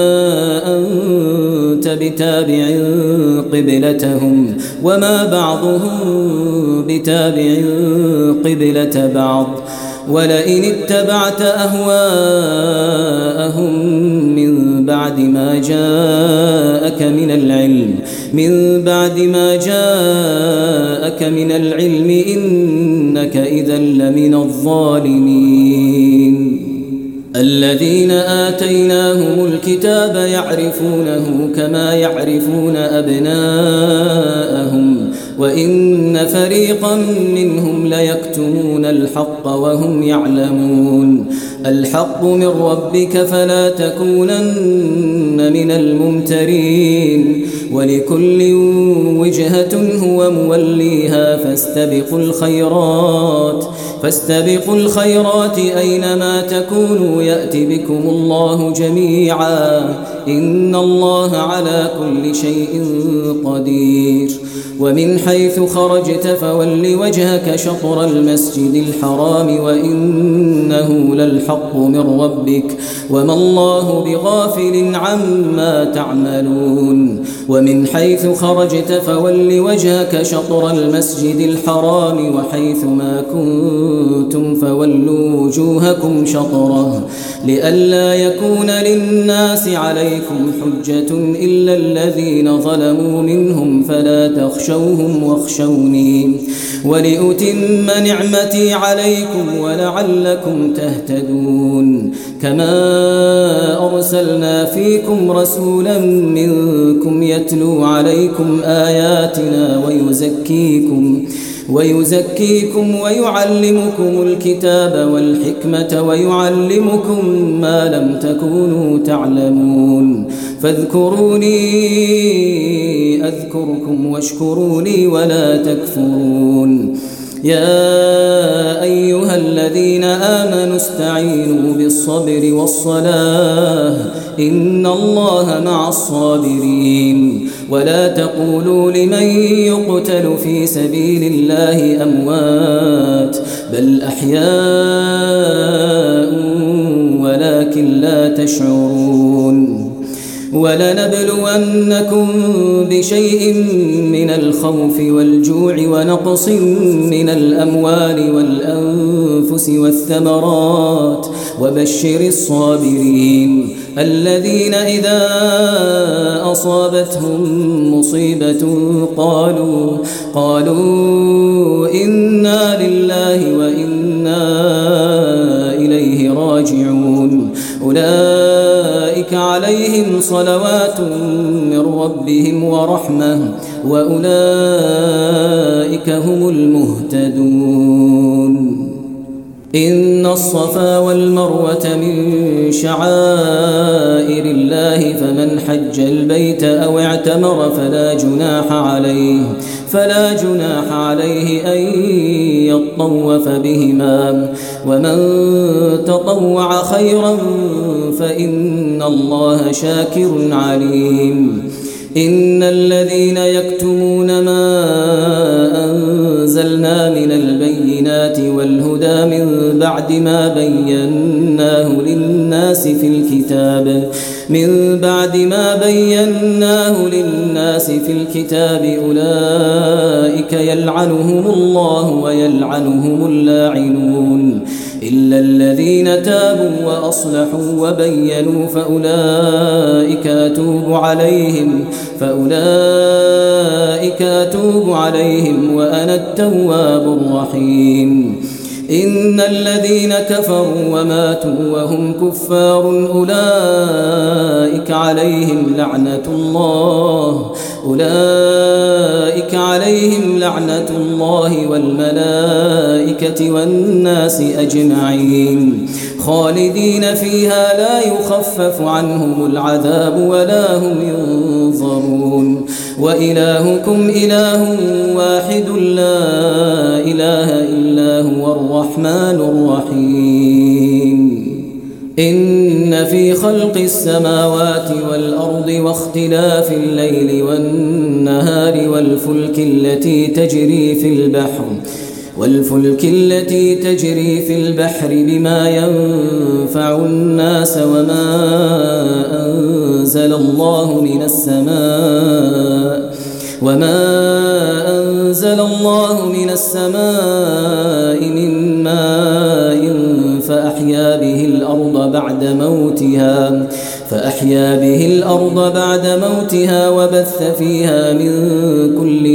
أنت بتابع قبلتهم وما بعضهم بتابع قبلة بعض ولئن اتبعت أهواءهم من بعد ما جاءك من العلم من بعد ما جاءك من العلم إنك إذا لمن الظالمين الذين آتيناهم الكتاب يعرفونه كما يعرفون أبناءهم وإن فريقا منهم ليكتمون الحق وهم يعلمون الحق من ربك فلا تكونن من الممترين ولكل وجهة هو موليها فاستبقوا الخيرات فاستبقوا الخيرات أينما تكونوا يأتي بكم الله جميعا إن الله على كل شيء قدير ومن حيث خرجت فول وجهك شطر المسجد الحرام وإنه للحق من ربك وما الله بغافل عما تعملون ومن حيث خرجت فول وجهك شطر المسجد الحرام وحيث ما كنت كنتم فولوا وجوهكم شطره لئلا يكون للناس عليكم حجة إلا الذين ظلموا منهم فلا تخشوهم واخشوني ولأتم نعمتي عليكم ولعلكم تهتدون كما أرسلنا فيكم رسولا منكم يتلو عليكم آياتنا ويزكيكم ويزكيكم ويعلمكم الكتاب والحكمة ويعلمكم ما لم تكونوا تعلمون فاذكروني أذكركم واشكروا لي ولا تكفرون يا أيها الذين آمنوا استعينوا بالصبر والصلاة إن الله مع الصابرين ولا تقولوا لمن يقتل في سبيل الله أموات بل أحياء ولكن لا تشعرون ولنبلونكم بشيء من الخوف والجوع ونقص من الأموال والأنفس والثمرات وبشر الصابرين الذين إذا أصابتهم مصيبة قالوا قالوا إنا لله وإنا إليه راجعون أولئك عليهم صلوات من ربهم ورحمة وأولئك هم المهتدون إن الصفا والمروة من شعائر الله فمن حج البيت أو اعتمر فلا جناح عليه فلا جناح عليه أن يطوف بهما ومن تطوع خيرا فإن الله شاكر عليم إن الذين يكتمون ما أنزلنا من البينات والهدى من بعد ما بيناه للناس في الكتاب من بعد ما بيناه للناس في الكتاب أولئك يلعنهم الله ويلعنهم اللاعنون إلا الذين تابوا وأصلحوا وبينوا فأولئك أتوب عليهم فأولئك أتوب عليهم وأنا التواب الرحيم إن الذين كفروا وماتوا وهم كفار أولئك عليهم لعنة الله أولئك عليهم لعنة الله والملائكة والناس أجمعين خالدين فيها لا يخفف عنهم العذاب ولا هم ينظرون وإلهكم إله واحد لا إله إلا هو الرحمن الرحيم إن في خلق السماوات والأرض واختلاف الليل والنهار والفلك التي تجري في البحر والفلك التي تجري في البحر بما ينفع الناس وما أنزل الله من السماء وما أنزل الله من السماء من ماء فأحيا به الأرض بعد موتها فأحيا به الأرض بعد موتها وبث فيها من كل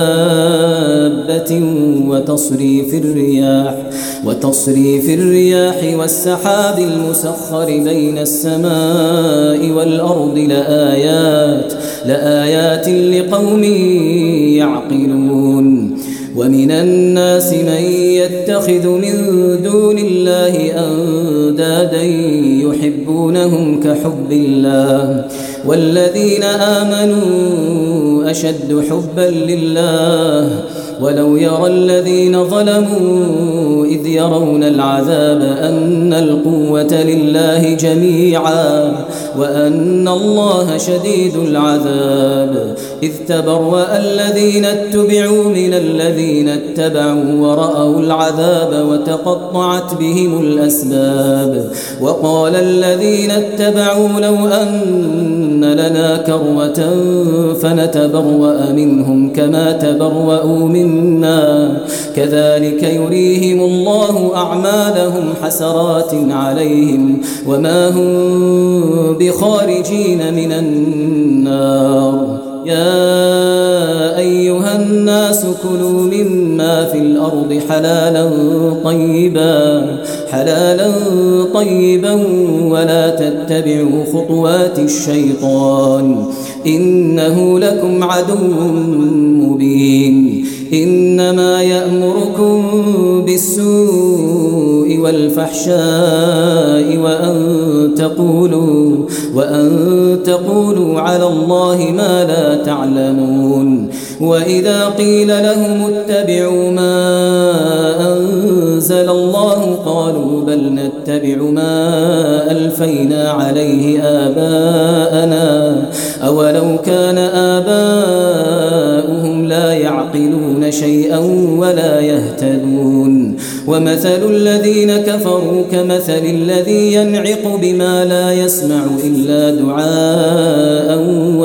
دابة وتصريف الرياح وتصريف الرياح والسحاب المسخر بين السماء والأرض لآيات لآيات لقوم يعقلون ومن الناس من يتخذ من دون الله أندادا يحبونهم كحب الله والذين آمنوا أشد حبا لله ولو يرى الذين ظلموا إذ يرون العذاب أن القوة لله جميعا وأن الله شديد العذاب إذ تبرأ الذين اتبعوا من الذين اتبعوا ورأوا العذاب وتقطعت بهم الأسباب وقال الذين اتبعوا لو أن لنا كرة فنتبرأ نتبرأ منهم كما تبرأوا منا كذلك يريهم الله أعمالهم حسرات عليهم وما هم بخارجين من النار. يا أيها الناس كلوا مما في الأرض حلالا طيبا حلالا طيبا ولا تتبعوا خطوات الشيطان إنه لكم عدو مبين. إنما يأمركم بالسوء والفحشاء وأن تقولوا وأن تقولوا على الله ما لا تعلمون. وإذا قيل لهم اتبعوا ما أنزل الله قالوا بل نتبع ما ألفينا عليه آباءنا أولو كان آباؤهم لا يعقلون شيئا ولا يهتدون. ومثل الذين كفروا كمثل الذي ينعق بما لا يسمع إلا دعاء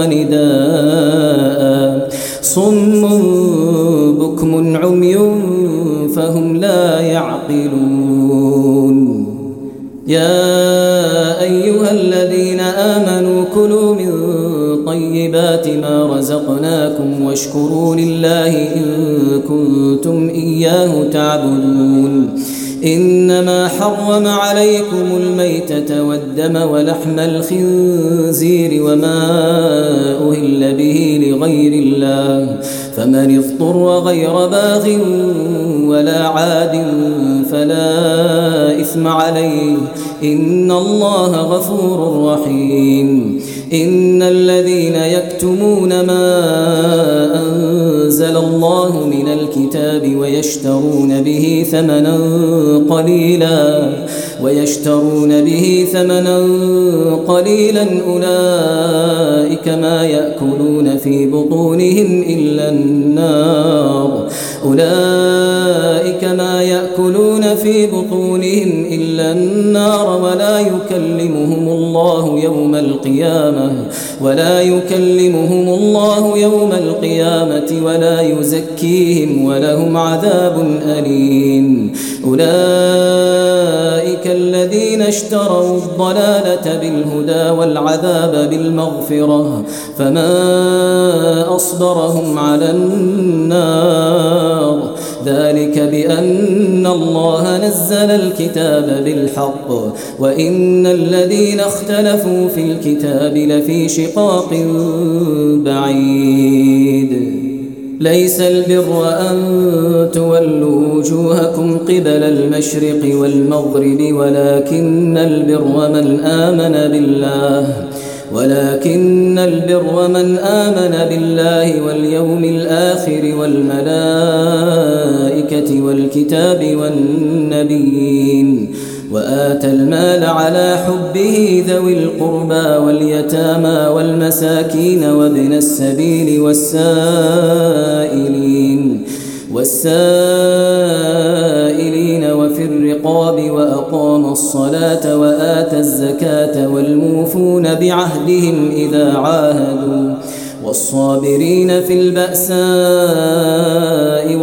ونداء صم بكم عمي فهم لا يعقلون. يا أيها الذين آمنوا كلوا من طيبات ما رزقناكم واشكروا لله إن كنتم إياه تعبدون. إنما حرم عليكم الميتة والدم ولحم الخنزير وما أهل به لغير الله فمن اضطر غير باغ ولا عاد فلا إثم عليه إن الله غفور رحيم. إن الذين يكتمون ما أنزل الله من الكتاب ويشترون به ثمنا قليلا ويشترون به ثمنا قليلا أولئك ما يأكلون في بطونهم إلا النار أولئك ما يأكلون في بطونهم إلا النار ولا يكلمهم الله يوم القيامة ولا يكلمهم الله يوم القيامة ولا يزكيهم ولهم عذاب أليم. أولئك الذين اشتروا الضلالة بالهدى والعذاب بالمغفرة فما أصبرهم على النار ذلك بأن الله نزل الكتاب بالحق وإن الذين اختلفوا في الكتاب لفي شقاق بعيد. ليس البر أن تولوا وجوهكم قبل المشرق والمغرب ولكن البر من آمن بالله ولكن البر من آمن بالله واليوم الآخر والملائكة والكتاب والنبيين وآتى المال على حبه ذوي القربى واليتامى والمساكين وابن السبيل والسائلين والسائلين وفي الرقاب وأقام الصلاة وآتى الزكاة والموفون بعهدهم إذا عاهدوا والصابرين في البأساء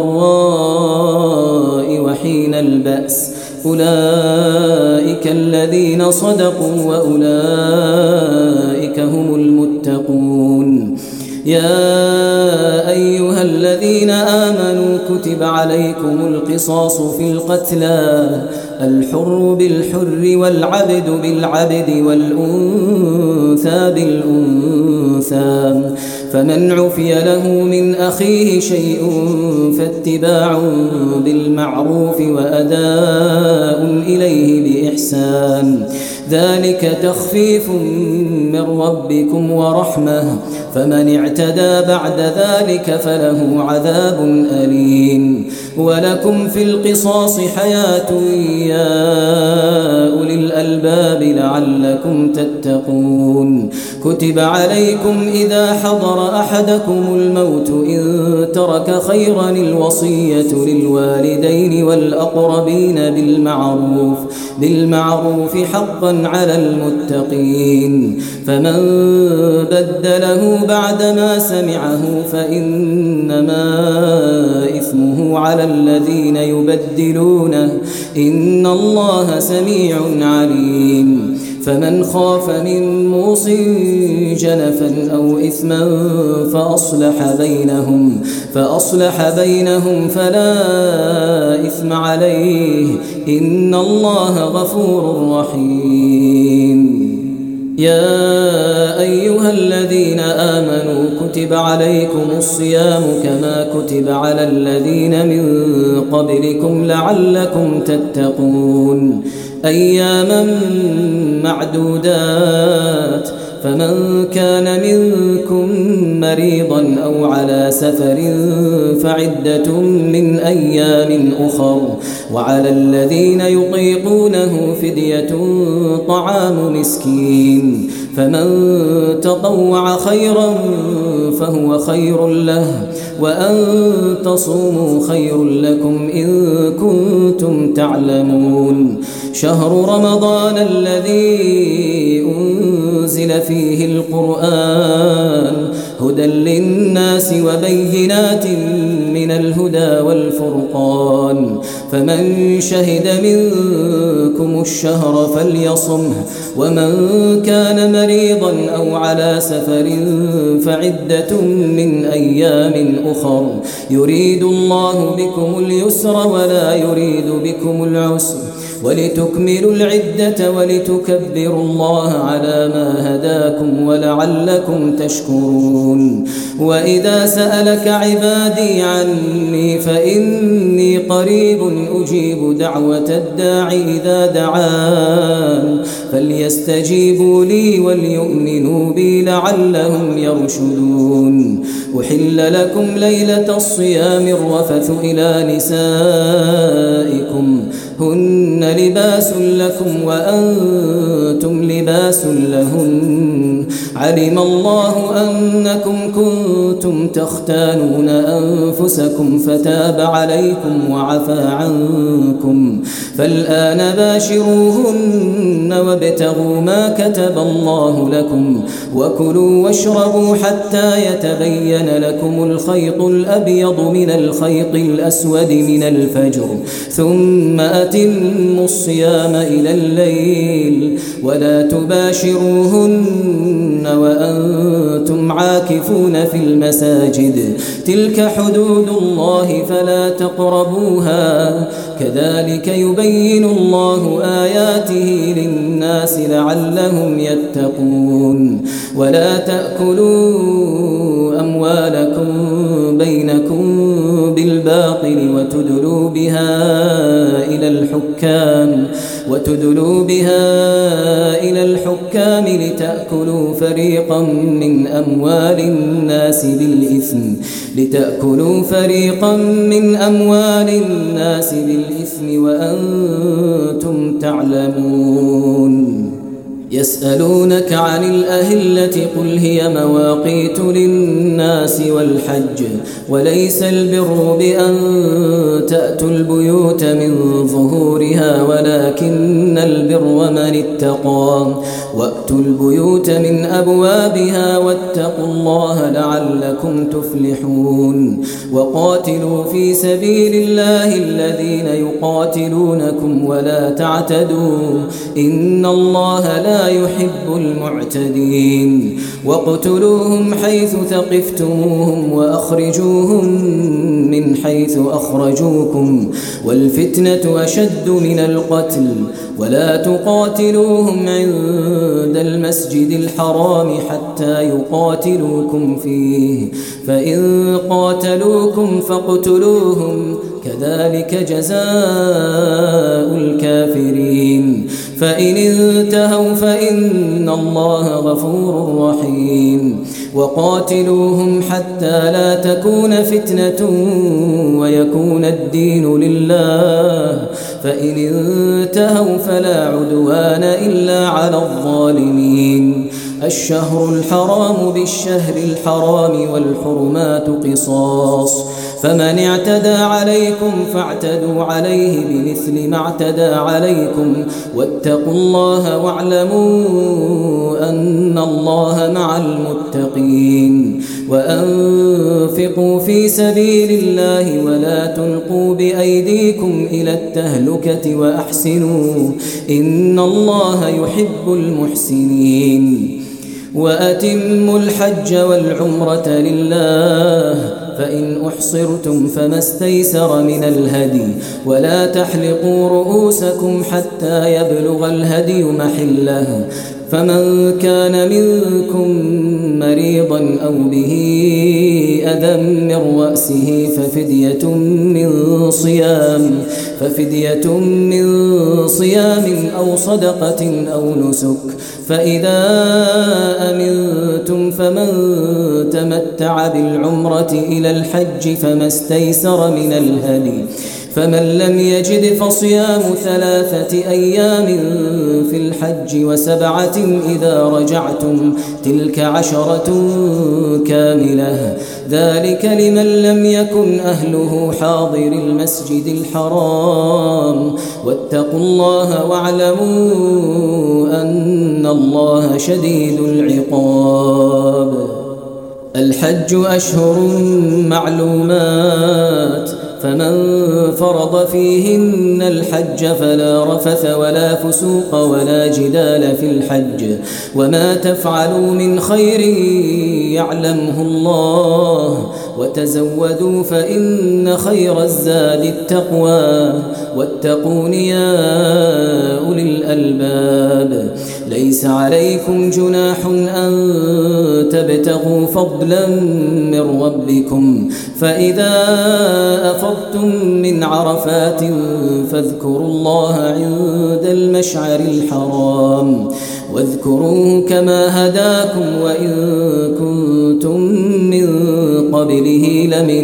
والضراء وحين البأس أولئك الذين صدقوا وأولئك هم المتقون. يا أيها الذين آمنوا كتب عليكم القصاص في القتلى الحر بالحر والعبد بالعبد والأنثى بالأنثى فمن عفي له من أخيه شيء فاتباع بالمعروف وأداء إليه بإحسان ذلك تخفيف من ربكم ورحمة فمن اعتدى بعد ذلك فله عذاب أليم. ولكم في القصاص حياة يا أولي الألباب لعلكم تتقون. كتب عليكم إذا حضر أحدكم الموت إن ترك خيرا الوصية للوالدين والأقربين بالمعروف بالمعروف حقا على المتقين. فمن بدله بعدما سمعه فإنما إثمه على الذين يبدلونه إن الله سميع عليم. فمن خاف من موص جنفا أو إثما فأصلح بينهم فأصلح بينهم فلا إثم عليه إن الله غفور رحيم. يا أيها الذين آمنوا كتب عليكم الصيام كما كتب على الذين من قبلكم لعلكم تتقون أياما معدودات. فمن كان منكم مريضا أو على سفر فعدة من أيام أخر وعلى الذين يطيقونه فدية طعام مسكين. فمن تطوع خيرا فهو خير له وأن تصوموا خير لكم إن كنتم تعلمون. شهر رمضان الذي أنزل فيه القرآن هدى للناس وبينات من الهدى والفرقان. فمن شهد منكم الشهر فليصمه ومن كان مريضا أو على سفر فعدة من أيام أخر يريد الله بكم اليسر ولا يريد بكم العسر ولتكملوا العدة ولتكبروا الله على ما هداكم ولعلكم تشكرون. وإذا سألك عبادي عني فإني قريب أجيب دعوة الداع إذا دعان فليستجيبوا لي وليؤمنوا بي لعلهم يرشدون. أحل لكم ليلة الصيام الرفث إلى نسائكم هن لباس لكم وأنتم لباس لهن علم الله أنكم كنتم تختانون أنفسكم فتاب عليكم وعفى عنكم فالآن باشروهن وابتغوا ما كتب الله لكم وكلوا واشربوا حتى يتبين لكم الخيط الأبيض من الخيط الأسود من الفجر ثم أتموا الصيام إلى الليل ولا تباشروهن وأنتم عاكفون في المساجد تلك حدود الله فلا تقربوها كذلك يبين الله آياته للناس لعلهم يتقون. ولا تأكلوا أموالكم بينكم بالباطل وتدلوا بها إلى الحكام وتدلوا بها إلى الحكام لتأكلوا فريقا من أموال الناس بالإثم لتأكلوا فريقا من أموال الناس بالإثم وأنتم تعلمون. يسألونك عن الأهلة قل هي مواقيت للناس والحج وليس البر بأن تأتوا البيوت من ظهورها ولكن البر من اتقى وأتوا البيوت من أبوابها واتقوا الله لعلكم تفلحون. وقاتلوا في سبيل الله الذين يقاتلونكم ولا تعتدوا إن الله لا يحب المعتدين. واقتلوهم حيث ثقفتموهم وأخرجوهم من حيث أخرجوكم والفتنة أشد من القتل ولا تقاتلوهم عند المسجد الحرام حتى يقاتلوكم فيه فإن قاتلوكم فاقتلوهم كذلك جزاء الكافرين. فإن انتهوا فإن الله غفور رحيم. وقاتلوهم حتى لا تكون فتنة ويكون الدين لله فإن انتهوا فلا عدوان إلا على الظالمين. الشهر الحرام بالشهر الحرام والحرمات قصاص فمن اعتدى عليكم فاعتدوا عليه بمثل ما اعتدى عليكم واتقوا الله واعلموا أن الله مع المتقين وأنفقوا في سبيل الله ولا تلقوا بأيديكم إلى التهلكة وأحسنوا إن الله يحب المحسنين وأتموا الحج والعمرة لله فإن أحصرتم فما استيسر من الهدي ولا تحلقوا رؤوسكم حتى يبلغ الهدي محله فمن كان منكم مريضا أو به أذى من رأسه ففدية من صيام ففدية من صيام أو صدقة أو نسك فإذا أمنتم فمن تمتع بالعمرة إلى الحج فما استيسر من الهدي فمن لم يجد فصيام ثلاثة أيام في الحج وسبعة إذا رجعتم تلك عشرة كاملة ذلك لمن لم يكن أهله حاضر المسجد الحرام واتقوا الله واعلموا أن الله شديد العقاب الحج أشهر معلومات فمن فرض فيهن الحج فلا رفث ولا فسوق ولا جدال في الحج وما تفعلوا من خير يعلمه الله وتزودوا فإن خير الزاد التقوى واتقون يا أولي الألباب ليس عليكم جناح أن تبتغوا فضلا من ربكم فإذا أفضتم من عرفات فاذكروا الله عند المشعر الحرام واذكروه كما هداكم وإن كنتم من قبله لمن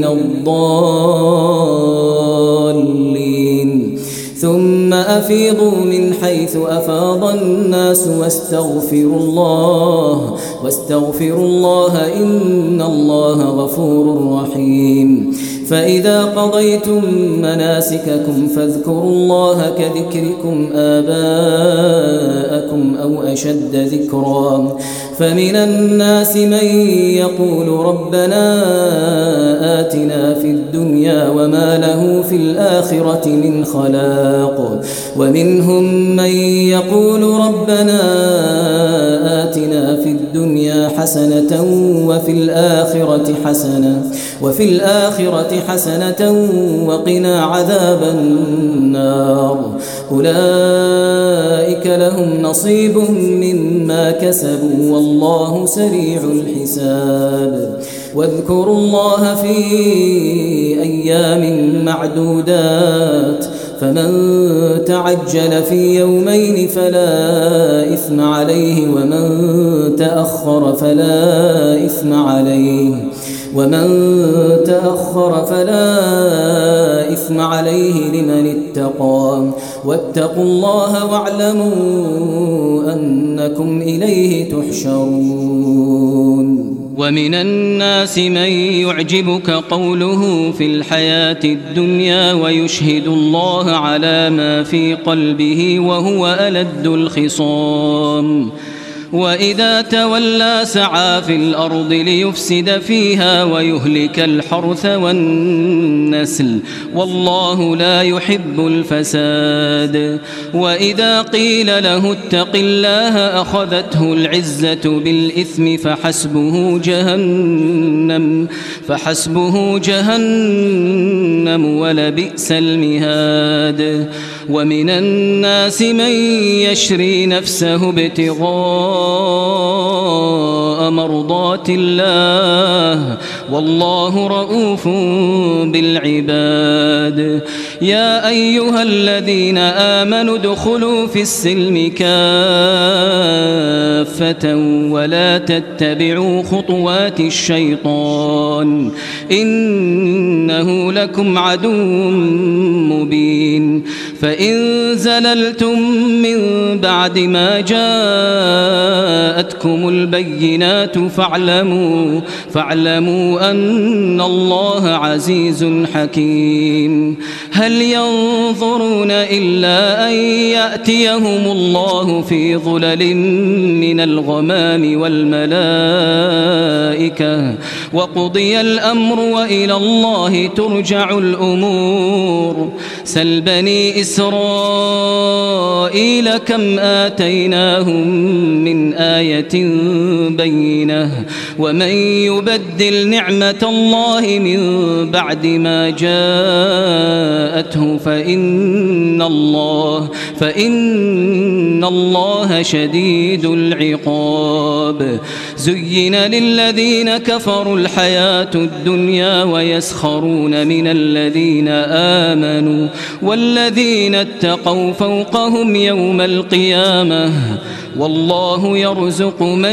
الضالين ثم أفيضوا من حيث أفاض الناس واستغفروا الله واستغفروا الله إن الله غفور رحيم فإذا قضيتم مناسككم فاذكروا الله كذكركم آباءكم أو أشد ذكرا فمن الناس من يقول ربنا آتنا في الدنيا وما له في الآخرة من خلاق ومنهم من يقول ربنا آتنا في الدنيا حسنة وفي الآخرة حسنة وفي الآخرة حسنة وقنا عذاب النار أولئك لهم نصيب مما كسبوا والله سريع الحساب واذكروا الله في أيام معدودات فمن تعجل في يومين فلا إثم عليه ومن تأخر فلا إثم عليه ومن تأخر فلا إثم عليه لمن اتقى واتقوا الله واعلموا أنكم إليه تحشرون ومن الناس من يعجبك قوله في الحياة الدنيا ويشهد الله على ما في قلبه وهو ألد الخصام وإذا تولى سعى في الأرض ليفسد فيها ويهلك الحرث والنسل والله لا يحب الفساد وإذا قيل له اتق الله أخذته العزة بالإثم فحسبه جهنم فحسبه جهنم ولبئس المهاد ومن الناس من يشري نفسه ابتغاء مرضات الله والله رؤوف بالعباد يا أيها الذين آمنوا ادخلوا في السلم كافة ولا تتبعوا خطوات الشيطان إنه لكم عدو مبين فإن زللتم من بعد ما جاءتكم البينات فاعلموا, فاعلموا أن الله عزيز حكيم. هل ينظرون إلا أن يأتيهم الله في ظلل من الغمام والملائكة وقضي الأمر وإلى الله ترجع الأمور. سل بني إسرائيل كم آتيناهم من آية بينة ومن يبدل نعمة الله من بعد ما جاءته فإن الله, فإن الله شديد العقاب. زين للذين كفروا الحياة الدنيا ويسخرون من الذين آمنوا والذين اتقوا فوقهم يوم القيامة والله يرزق من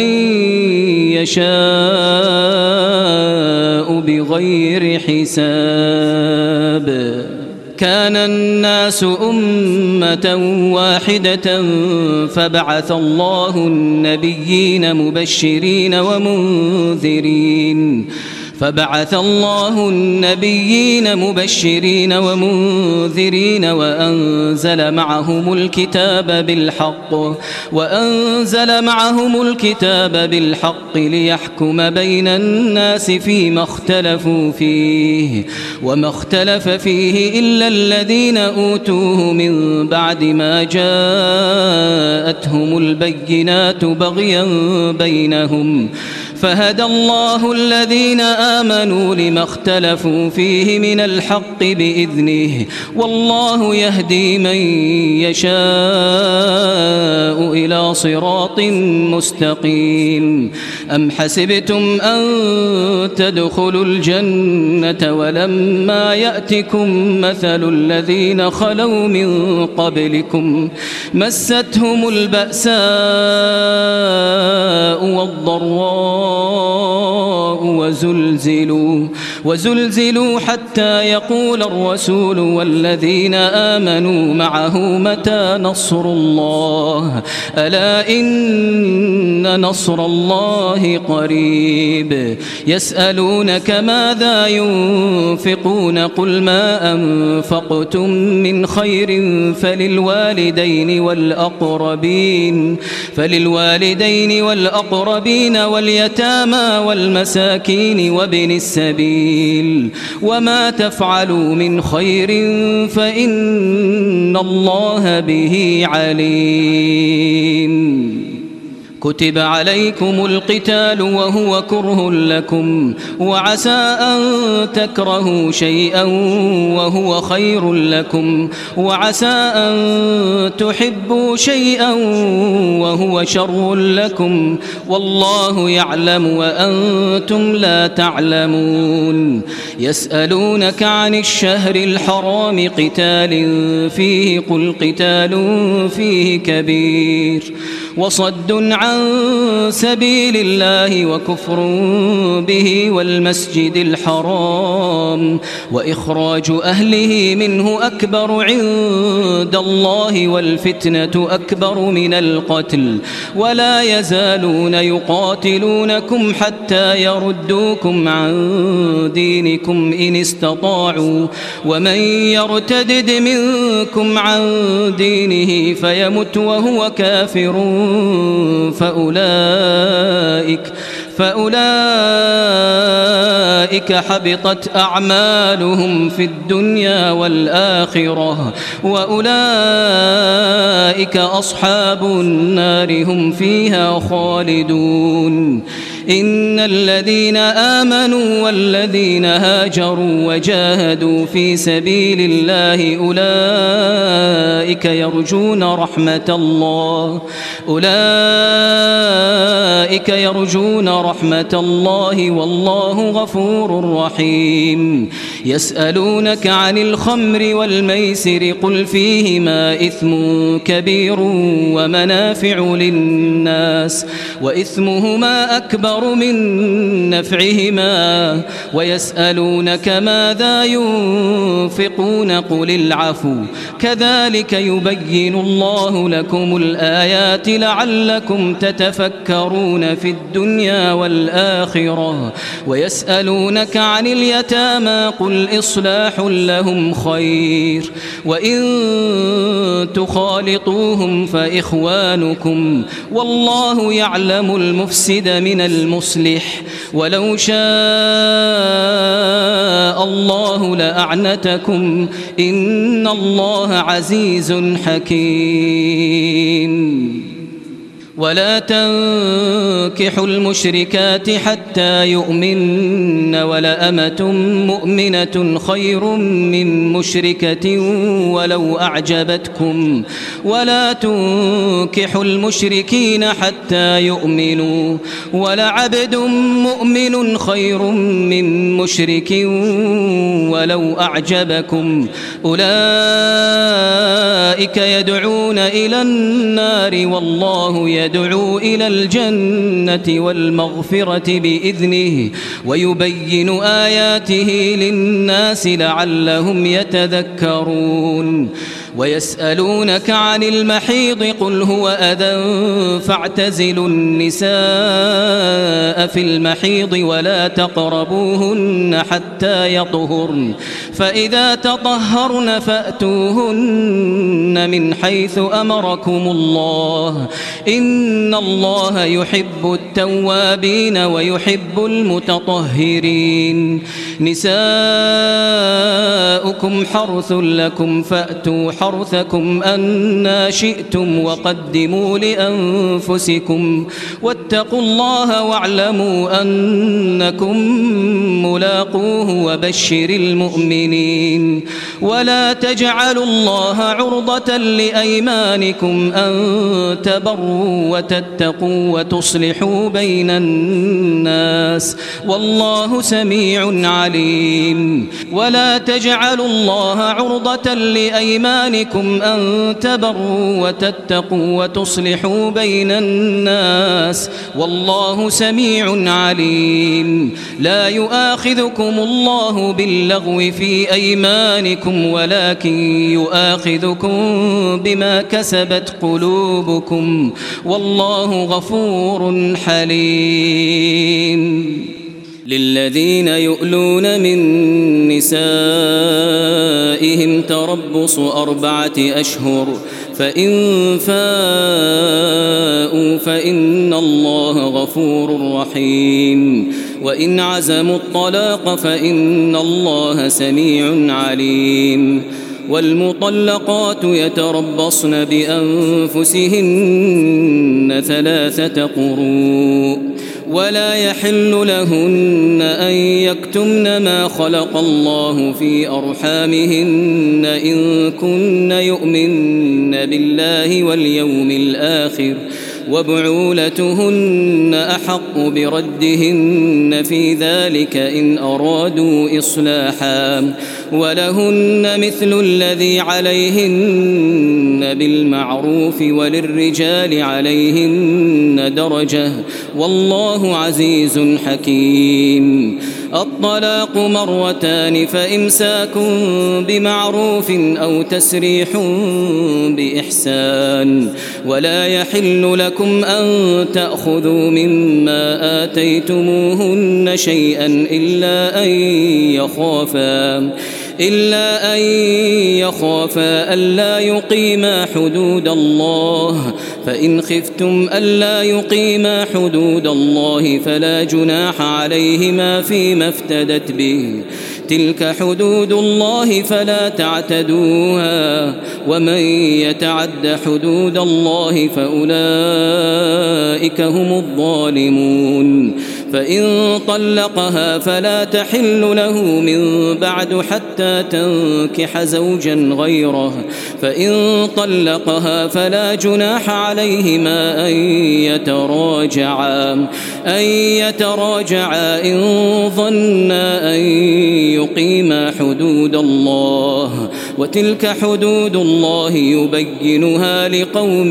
يشاء بغير حساب. كان الناس أمة واحدة فبعث الله النبيين مبشرين ومنذرين فبعث الله النبيين مبشرين ومنذرين وأنزل معهم الكتاب بالحق وأنزل معهم الكتاب بالحق ليحكم بين الناس فيما اختلفوا فيه وما اختلف فيه إلا الذين أوتوه من بعد ما جاءتهم البينات بغيا بينهم فهدى الله الذين آمنوا لما اختلفوا فيه من الحق بإذنه والله يهدي من يشاء إلى صراط مستقيم. أم حسبتم أن تدخلوا الجنة ولما يأتكم مثل الذين خلوا من قبلكم مستهم البأساء والضراء وزلزلوا, وزلزلوا حتى يقول الرسول والذين آمنوا معه متى نصر الله ألا إن نصر الله قريب. يسألونك ماذا ينفقون قل ما أنفقتم من خير فللوالدين والأقربين فللوالدين والأقربين واليتامى والمساكين وابن السبيل وما تفعلوا من خير فإن الله به عليم. كتب عليكم القتال وهو كره لكم وعسى أن تكرهوا شيئا وهو خير لكم وعسى أن تحبوا شيئا وهو شر لكم والله يعلم وأنتم لا تعلمون. يسألونك عن الشهر الحرام قتال فيه قل قتال فيه كبير وصد عن سبيل الله وكفر به والمسجد الحرام وإخراج أهله منه أكبر عند الله والفتنة أكبر من القتل ولا يزالون يقاتلونكم حتى يردوكم عن دينكم إن استطاعوا ومن يرتدد منكم عن دينه فيمت وهو كافر فأولئك, فأولئك حبطت أعمالهم في الدنيا والآخرة وأولئك أصحاب النار هم فيها خالدون. إن الذين آمنوا والذين هاجروا وجاهدوا في سبيل الله أولئك يرجون رحمة الله أولئك يرجون رحمة الله والله غفور رحيم. يسألونك عن الخمر والميسر قل فيهما إثم كبير ومنافع للناس وإثمهما أكبر من نفعهما ويسألونك ماذا ينفقون قل العفو كذلك يبين الله لكم الآيات لعلكم تتفكرون في الدنيا والآخرة ويسألونك عن اليتامى قل إصلاح لهم خير وإن تخالطوهم فإخوانكم والله يعلم المفسد من المصلح ولو شاء الله لأعنتكم إن الله عزيز حكيم ولا تنكحوا المشركات حتى يؤمن ولأمة مؤمنة خير من مشركة ولو أعجبتكم ولا تنكحوا المشركين حتى يؤمنوا ولعبد مؤمن خير من مشرك ولو أعجبكم أولئك يدعون إلى النار والله يدعو إلى الجنة والمغفرة بإذنه ويبين آياته للناس لعلهم يتذكرون ويسألونك عن المحيض قل هو أذى فاعتزلوا النساء في المحيض ولا تقربوهن حتى يطهرن فإذا تطهرن فأتوهن من حيث أمركم الله إن الله يحب التوابين ويحب المتطهرين نساؤكم حرث لكم فأتوا حرثكم أنا شئتم وقدموا لأنفسكم واتقوا الله واعلموا أنكم ملاقوه وبشر المؤمنين ولا تجعلوا الله عرضة لأيمانكم أن تبروا وتتقوا وتصلحوا بين الناس والله سميع عليم ولا تجعلوا الله عرضة لأيمانكم أن تبروا وتتقوا وتصلحوا بين الناس والله سميع عليم لا يؤاخذكم الله باللغو في أيمانكم ولكن يؤاخذكم بما كسبت قلوبكم والله غفور حليم للذين يؤلون من نسائهم تربص أربعة أشهر فإن فاءوا فإن الله غفور رحيم وإن عزموا الطلاق فإن الله سميع عليم والمطلقات يتربصن بأنفسهن ثلاثة قروء ولا يحل لهن أن يكتمن ما خلق الله في أرحامهن إن كن يؤمن بالله واليوم الآخر وبعولتهن أحق بردهن في ذلك إن أرادوا إصلاحا ولهن مثل الذي عليهن بالمعروف وللرجال عليهن درجة والله عزيز حكيم الطلاق مرتان فإمساك بمعروف أو تسريح بإحسان ولا يحل لكم أن تأخذوا مما آتيتموهن شيئا إلا أن يخافا إلا أن يخافا ألا يقيما حدود الله فإن خفتم ألا يقيما حدود الله فلا جناح عليهما فيما افتدت به تلك حدود الله فلا تعتدوها ومن يتعد حدود الله فأولئك هم الظالمون فإن طلقها فلا تحل له من بعد حتى تنكح زوجا غيره فإن طلقها فلا جناح عليهما أن يتراجعا أن يتراجعا إن ظنا أن ليقيما حدود الله وتلك حدود الله يبينها لقوم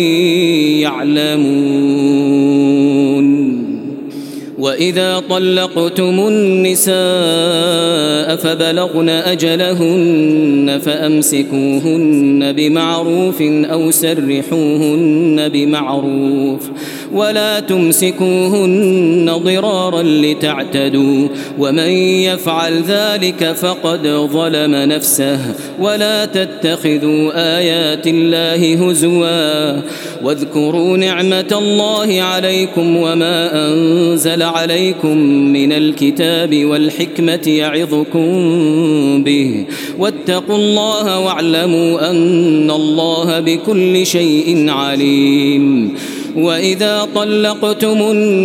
يعلمون. وإذا طلقتم النساء فبلغن أجلهن فأمسكوهن بمعروف أو سرحوهن بمعروف ولا تمسكوهن ضرارا لتعتدوا ومن يفعل ذلك فقد ظلم نفسه. ولا تتخذوا آيات الله هزوا واذكروا نعمة الله عليكم وما أنزل عليكم من الكتاب والحكمة يعظكم به واتقوا الله واعلموا أن الله بكل شيء عليم. وإذا طلقتم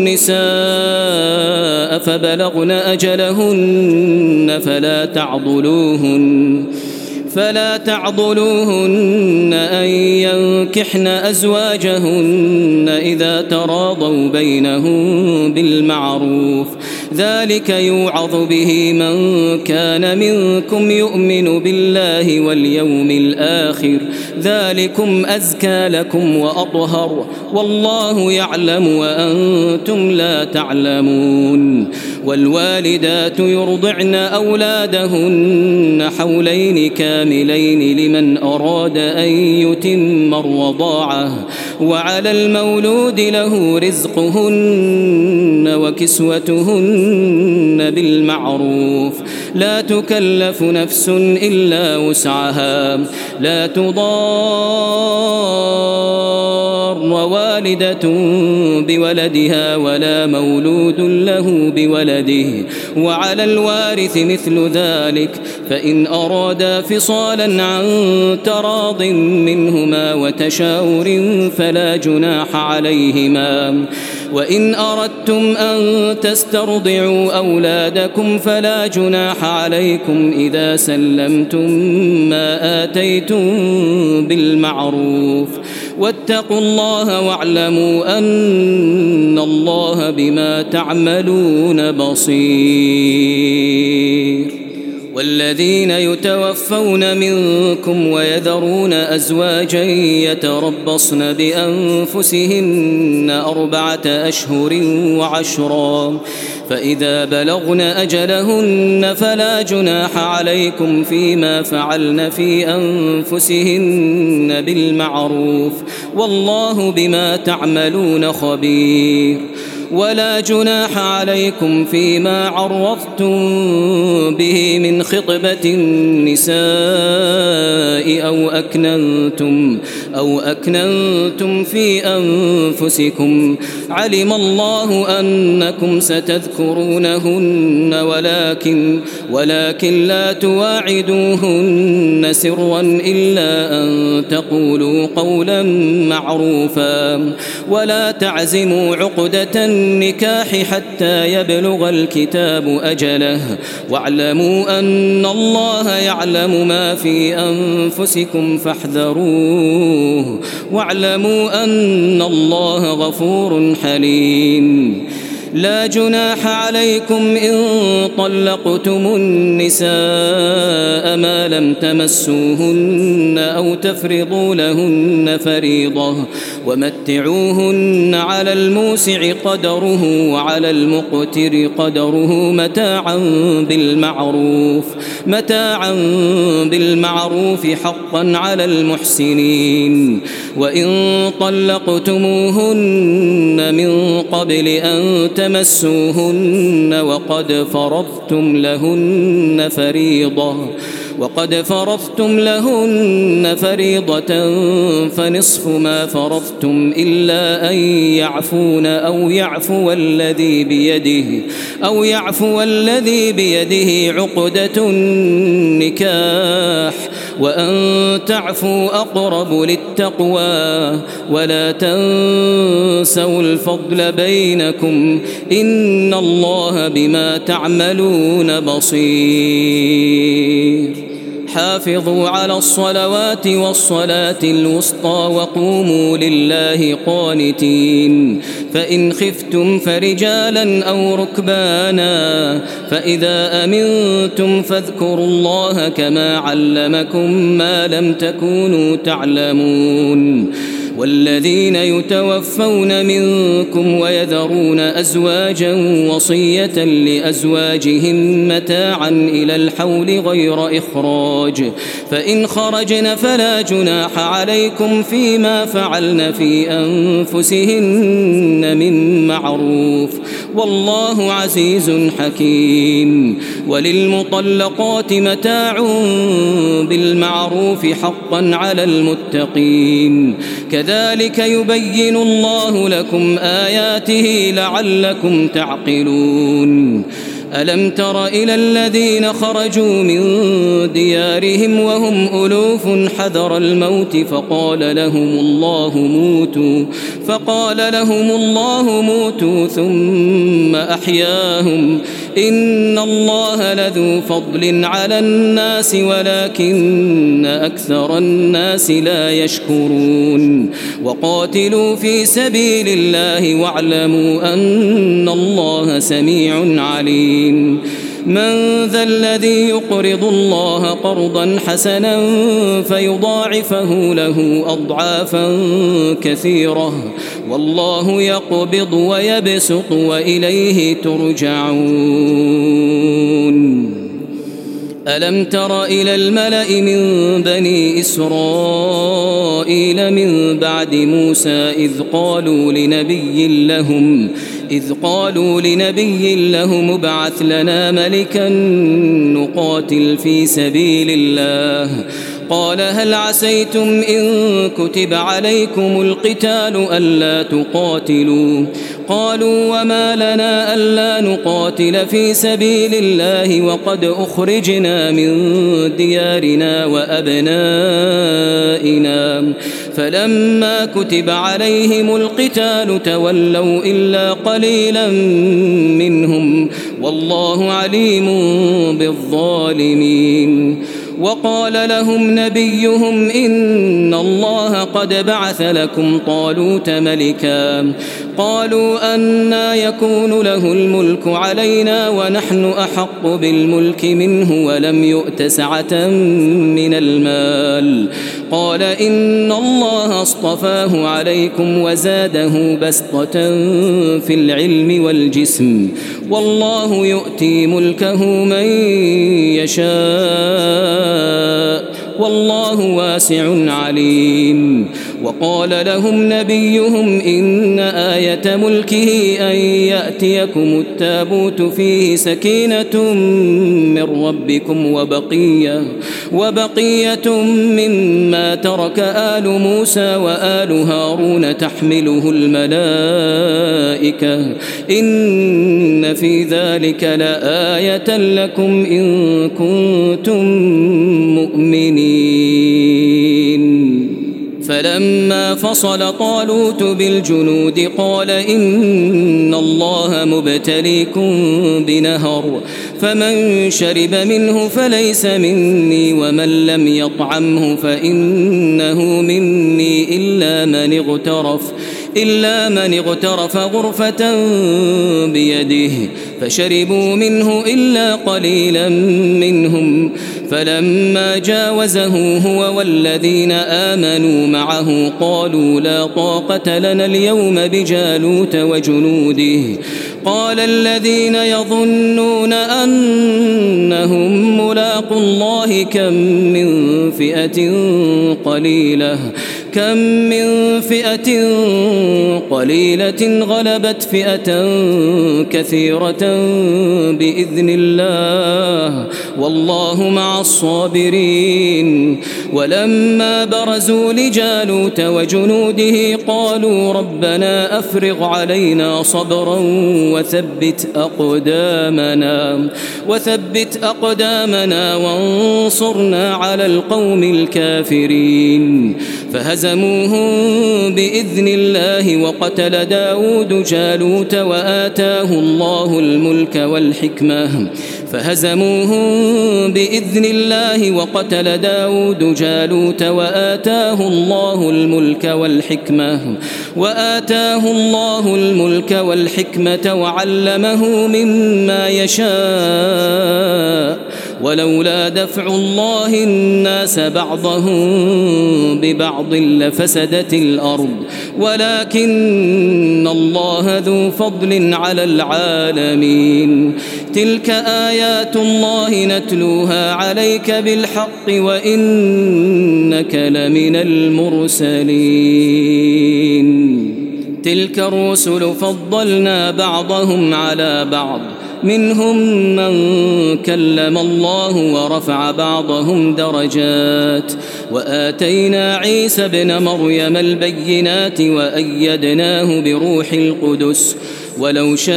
النساء فبلغن أجلهن فلا تعضلوهن فلا تعضلوهن أن ينكحن أزواجهن إذا تراضوا بينهم بالمعروف ذلك يوعظ به من كان منكم يؤمن بالله واليوم الآخر ذلكم أزكى لكم وأطهر والله يعلم وأنتم لا تعلمون. والوالدات يرضعن أولادهن حولين كاملين لمن أراد أن يتم الرضاعة وعلى المولود له رزقهن وكسوتهن بالمعروف لا تكلف نفس إلا وسعها لا تضار ووالدة بولدها ولا مولود له بولده وعلى الوارث مثل ذلك فإن أرادا فصالا عن تراض منهما وتشاور فلا جناح عليهما. وإن أردتم أن تسترضعوا أولادكم فلا جناح عليكم إذا سلمتم ما آتيتم بالمعروف واتقوا الله واعلموا أن الله بما تعملون بصير. والذين يتوفون منكم ويذرون أزواجا يتربصن بأنفسهن أربعة أشهر وعشرا فإذا بلغن أجلهن فلا جناح عليكم فيما فعلن في أنفسهن بالمعروف والله بما تعملون خبير. ولا جناح عليكم فيما عرضتم به من خطبة النساء أو أكننتم أو أكننتم في أنفسكم علم الله أنكم ستذكرونهن ولكن ولكن لا تواعدوهن سرا إلا أن تقولوا قولا معروفا ولا تعزموا عقدة النكاح حتى يبلغ الكتاب أجله واعلموا أن الله يعلم ما في أنفسكم فاحذروه واعلموا أن الله غفور حليم. لا جناح عليكم إن طلقتم النساء ما لم تمسوهن أو تفرضوا لهن فريضة ومتعوهن على الموسع قدره وعلى المقتر قدره متاعا بالمعروف متاعا بالمعروف حقا على المحسنين. وإن طلقتموهن من قبل أن تمسوهن وقد فرضتم لهن فريضة وقد فرضتم لهن فريضة فنصف ما فرضتم إلا أن يعفون أو يعفو الذي بيده أو يعفو الذي بيده عقدة النكاح وأن تعفوا أقرب للتقوى ولا تنسوا الفضل بينكم إن الله بما تعملون بصير. حافظوا على الصلوات والصلاة الوسطى وقوموا لله قانتين فإن خفتم فرجالا أو ركبانا فإذا أمنتم فاذكروا الله كما علمكم ما لم تكونوا تعلمون والذين يتوفون منكم ويذرون أزواجا وصية لأزواجهم متاعا إلى الحول غير إخراج فإن خرجن فلا جناح عليكم فيما فعلن في أنفسهن من معروف والله عزيز حكيم وللمطلقات متاع بالمعروف حقا على المتقين كذلك يبين الله لكم آياته لعلكم تعقلون ألم تر إلى الذين خرجوا من ديارهم وهم ألوف حذر الموت فقال لهم الله موتوا فقال لهم الله موتوا ثم أحياهم إن الله لذو فضل على الناس ولكن أكثر الناس لا يشكرون وقاتلوا في سبيل الله واعلموا أن الله سميع عليم من ذا الذي يقرض الله قرضا حسنا فيضاعفه له أضعافا كثيرة والله يقبض ويبسط وإليه ترجعون ألم تر إلى الملأ من بني إسرائيل من بعد موسى إذ قالوا لنبي لهم إذ قالوا لنبي لهم ابعث لنا ملكا نقاتل في سبيل الله قال هل عسيتم إن كتب عليكم القتال ألا تقاتلوا قالوا وما لنا ألا نقاتل في سبيل الله وقد أخرجنا من ديارنا وأبنائنا فلما كتب عليهم القتال تولوا إلا قليلا منهم والله عليم بالظالمين وقال لهم نبيهم إن الله قد بعث لكم طالوت ملكا قالوا أنى يكون له الملك علينا ونحن أحق بالملك منه ولم يؤت سعة من المال قال إن الله اصطفاه عليكم وزاده بسطة في العلم والجسم والله يؤتي ملكه من يشاء والله واسع عليم وقال لهم نبيهم إن آية ملكه أن يأتيكم التابوت فيه سكينة من ربكم وبقية, وبقية مما ترك آل موسى وآل هارون تحمله الملائكة إن في ذلك لآية لكم إن كنتم مؤمنين فلما فصل طالوت بالجنود قال إن الله مبتليكم بنهر فمن شرب منه فليس مني ومن لم يطعمه فإنه مني إلا من اغترف إلا من اغترف غرفة بيده فشربوا منه إلا قليلا منهم فلما جاوزه هو والذين آمنوا معه قالوا لا طاقة لنا اليوم بجالوت وجنوده قال الذين يظنون أنهم ملاقوا الله كم من فئة قليلة كم من فئة قليلة غلبت فئة كثيرة بإذن الله والله مع الصابرين ولما برزوا لجالوت وجنوده قالوا ربنا أفرغ علينا صبرا وثبت أقدامنا وثبت أقدامنا وانصرنا على القوم الكافرين فهزموهم بإذن الله وقتل داود جالوت وآتاه الله الملك والحكمة فهزموهم بإذن الله وقتل داود جالوت وآتاه الله الملك والحكمة وآتاه الله الملك والحكمة وعلمه مما يشاء ولولا دفع الله الناس بعضهم ببعض لفسدت الأرض ولكن الله ذو فضل على العالمين تلك آيات الله نتلوها عليك بالحق وإنك لمن المرسلين تلك الرسل فضلنا بعضهم على بعض منهم من كلم الله ورفع بعضهم درجات وآتينا عيسى ابن مريم البينات وأيدناه بروح القدس ولو شاء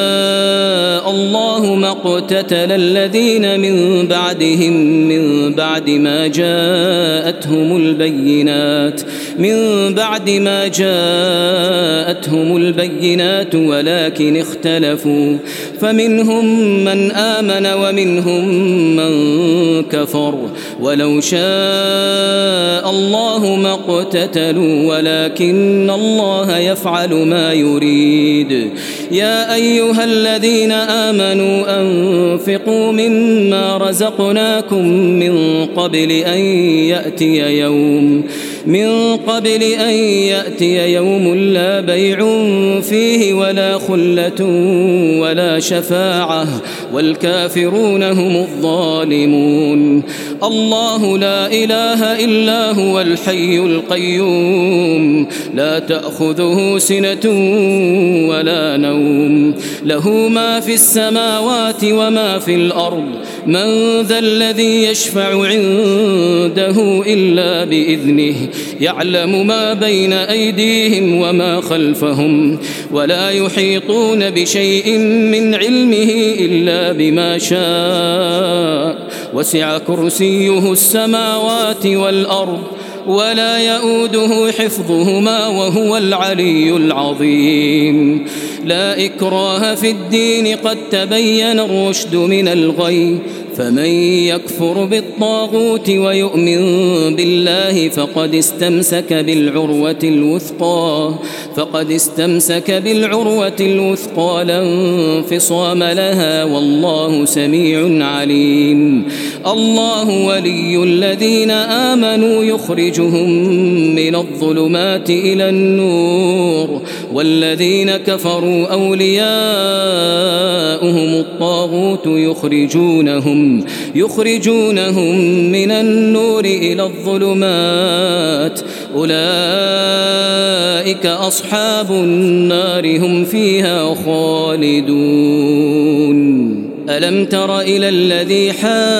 الله ما اقتتل الذين من بعدهم من بعد ما جاءتهم البينات من بعد ما جاءتهم البينات ولكن اختلفوا فمنهم من آمن ومنهم من كفر ولو شاء الله ما اقتتلوا ولكن الله يفعل ما يريد يا أيها الذين آمنوا أنفقوا مما رزقناكم من قبل أن يأتي يوم من قبل أن يأتي يوم لا بيع فيه ولا خلة ولا شفاعة والكافرون هم الظالمون الله لا إله إلا هو الحي القيوم لا تأخذه سنة ولا نوم له ما في السماوات وما في الأرض من ذا الذي يشفع عنده إلا بإذنه يعلم ما بين أيديهم وما خلفهم ولا يحيطون بشيء من علمه إلا بما شاء وسع كرسيه السماوات والأرض ولا يؤوده حفظهما وهو العلي العظيم لا إكراه في الدين قد تبين الرشد من الغي فمن يكفر بالطاغوت ويؤمن بالله فقد استمسك بالعروة الوثقى فقد استمسك بالعروة الوثقى لا انفصام لها والله سميع عليم الله ولي الذين آمنوا يخرجهم من الظلمات إلى النور والذين كفروا أولياؤهم الطاغوت يخرجونهم يخرجونهم من النور إلى الظلمات أولئك أصحاب النار هم فيها خالدون ألم تر إلى الذي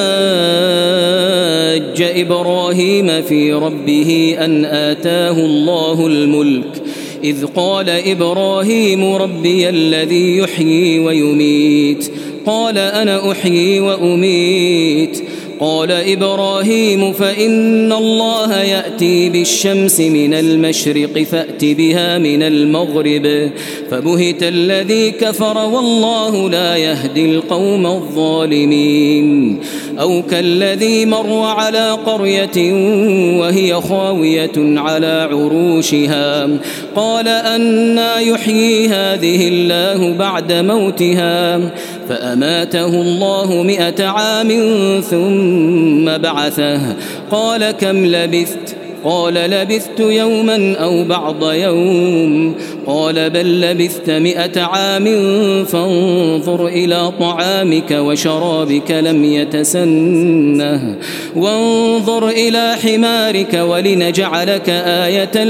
حاج إبراهيم في ربه أن آتاه الله الملك إذ قال إبراهيم ربي الذي يحيي ويميت قال أنا أحيي وأميت قال إبراهيم فإن الله يأتي بالشمس من المشرق فأت بها من المغرب فبهت الذي كفر والله لا يهدي القوم الظالمين أو كالذي مر على قرية وهي خاوية على عروشها قال أنى يحيي هذه الله بعد موتها فأماته الله مئة عام ثم بعثه قال كم لبثت قال لبثت يوما أو بعض يوم قال بل لبثت مئة عام فانظر إلى طعامك وشرابك لم يتسنه وانظر إلى حمارك ولنجعلك آية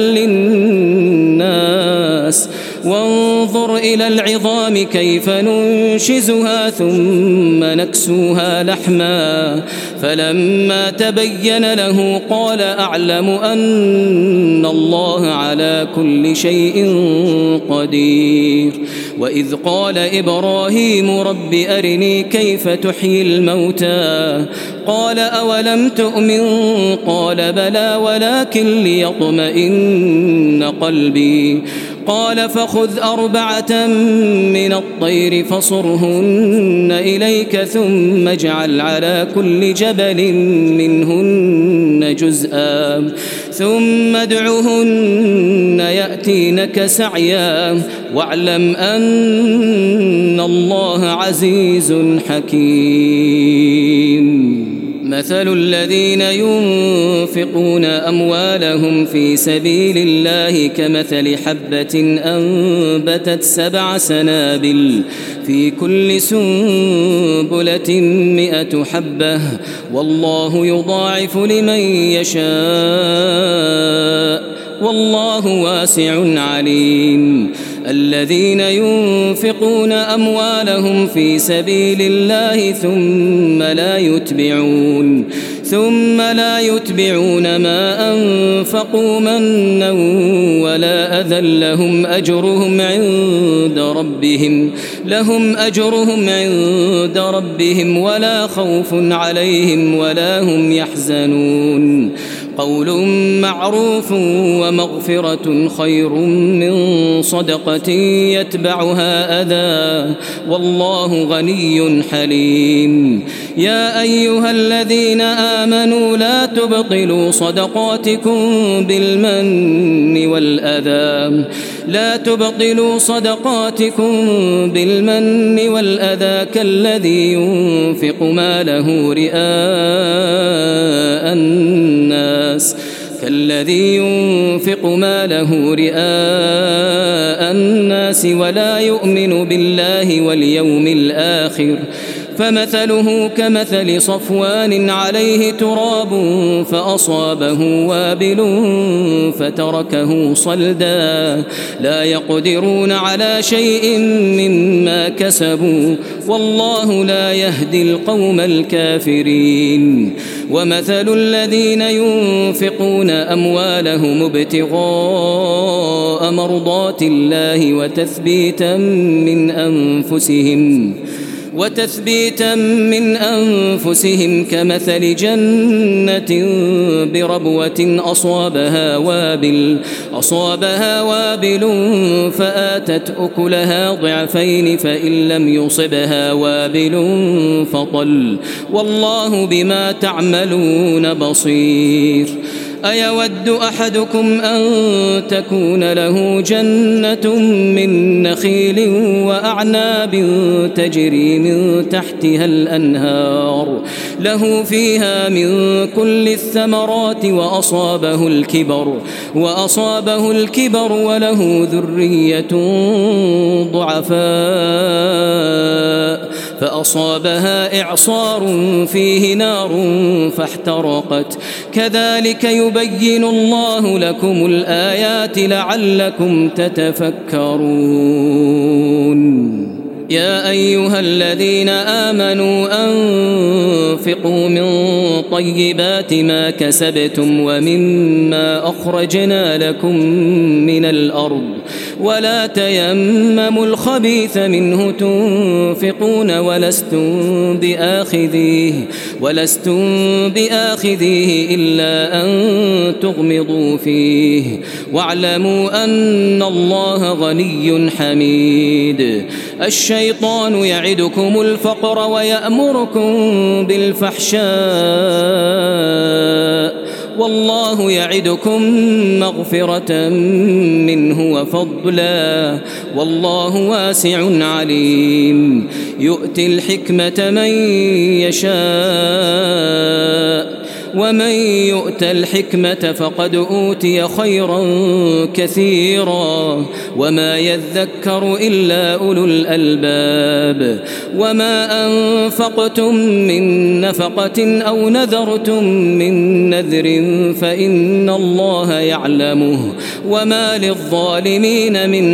للناس وانظر إلى العظام كيف ننشزها ثم نكسوها لحما فلما تبين له قال أعلم أن الله على كل شيء قدير وإذ قال إبراهيم رب أرني كيف تحيي الموتى قال أولم تؤمن قال بلى ولكن ليطمئن قلبي قال فخذ أربعة من الطير فصرهن إليك ثم اجعل على كل جبل منهن جزءا ثم ادعهن يأتينك سعيا واعلم أن الله عزيز حكيم. مثل الذين ينفقون أموالهم في سبيل الله كمثل حبة أنبتت سبع سنابل في كل سنبلة مئة حبة والله يضاعف لمن يشاء والله واسع عليم. الذين ينفقون أموالهم في سبيل الله ثم لا يتبعون ثم لا يتبعون ما أنفقوا منا ولا أذى لهم أجرهم عند ربهم لهم أجرهم عند ربهم ولا خوف عليهم ولا هم يحزنون. قول معروف ومغفرة خير من صدقة يتبعها أذى والله غني حليم. يا أيها الذين آمنوا لا تبطلوا صدقاتكم بالمن والأذى لا تبطلوا صدقاتكم بالمن والأذى كالذي ينفق ماله رئاء الناس كالذي ينفق ماله رئاء الناس ولا يؤمن بالله واليوم الآخر فمثله كمثل صفوان عليه تراب فأصابه وابل فتركه صلدا لا يقدرون على شيء مما كسبوا والله لا يهدي القوم الكافرين. ومثل الذين ينفقون أموالهم ابتغاء مرضات الله وتثبيتا من أنفسهم وتثبيتا من أنفسهم كمثل جنة بربوة أصابها وابل أصابها وابل فآتت أكلها ضعفين فإن لم يصبها وابل فطل والله بما تعملون بصير. أيود أحدكم أن تكون له جنة من نخيل وأعناب تجري من تحتها الأنهار له فيها من كل الثمرات وأصابه الكبر وأصابه الكبر وله ذرية ضعفاء فأصابها إعصار فيه نار فاحترقت كذلك يبين الله لكم الآيات لعلكم تتفكرون. يا أيها الذين آمنوا أنفقوا من طيبات ما كسبتم ومما أخرجنا لكم من الأرض ولا تيمموا الخبيث منه تنفقون ولستم بآخذيه ولستم بآخذيه إلا أن تغمضوا فيه واعلموا أن الله غني حميد. الشيطان يعدكم الفقر ويأمركم بالفحشاء والله يعدكم مغفرة منه وفضلا والله واسع عليم. يؤتي الحكمة من يشاء ومن يؤت الحكمة فقد أوتي خيرا كثيرا وما يذكر إلا أولو الألباب. وما أنفقتم من نفقة أو نذرتم من نذر فإن الله يعلمه وما للظالمين من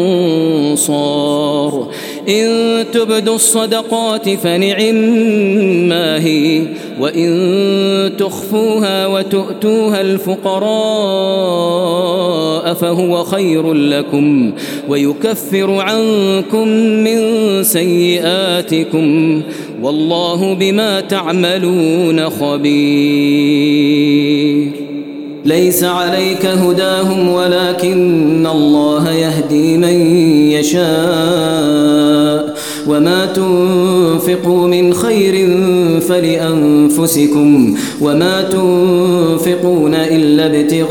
أنصار. إن تبدوا الصدقات فنعما هي وإن تخفوها وتؤتوها الفقراء فهو خير لكم ويكفر عنكم من سيئاتكم والله بما تعملون خبير. ليس عليك هداهم ولكن الله يهدي من يشاء وما تنفقوا من خير فلأنفسكم وما تنفقون إلا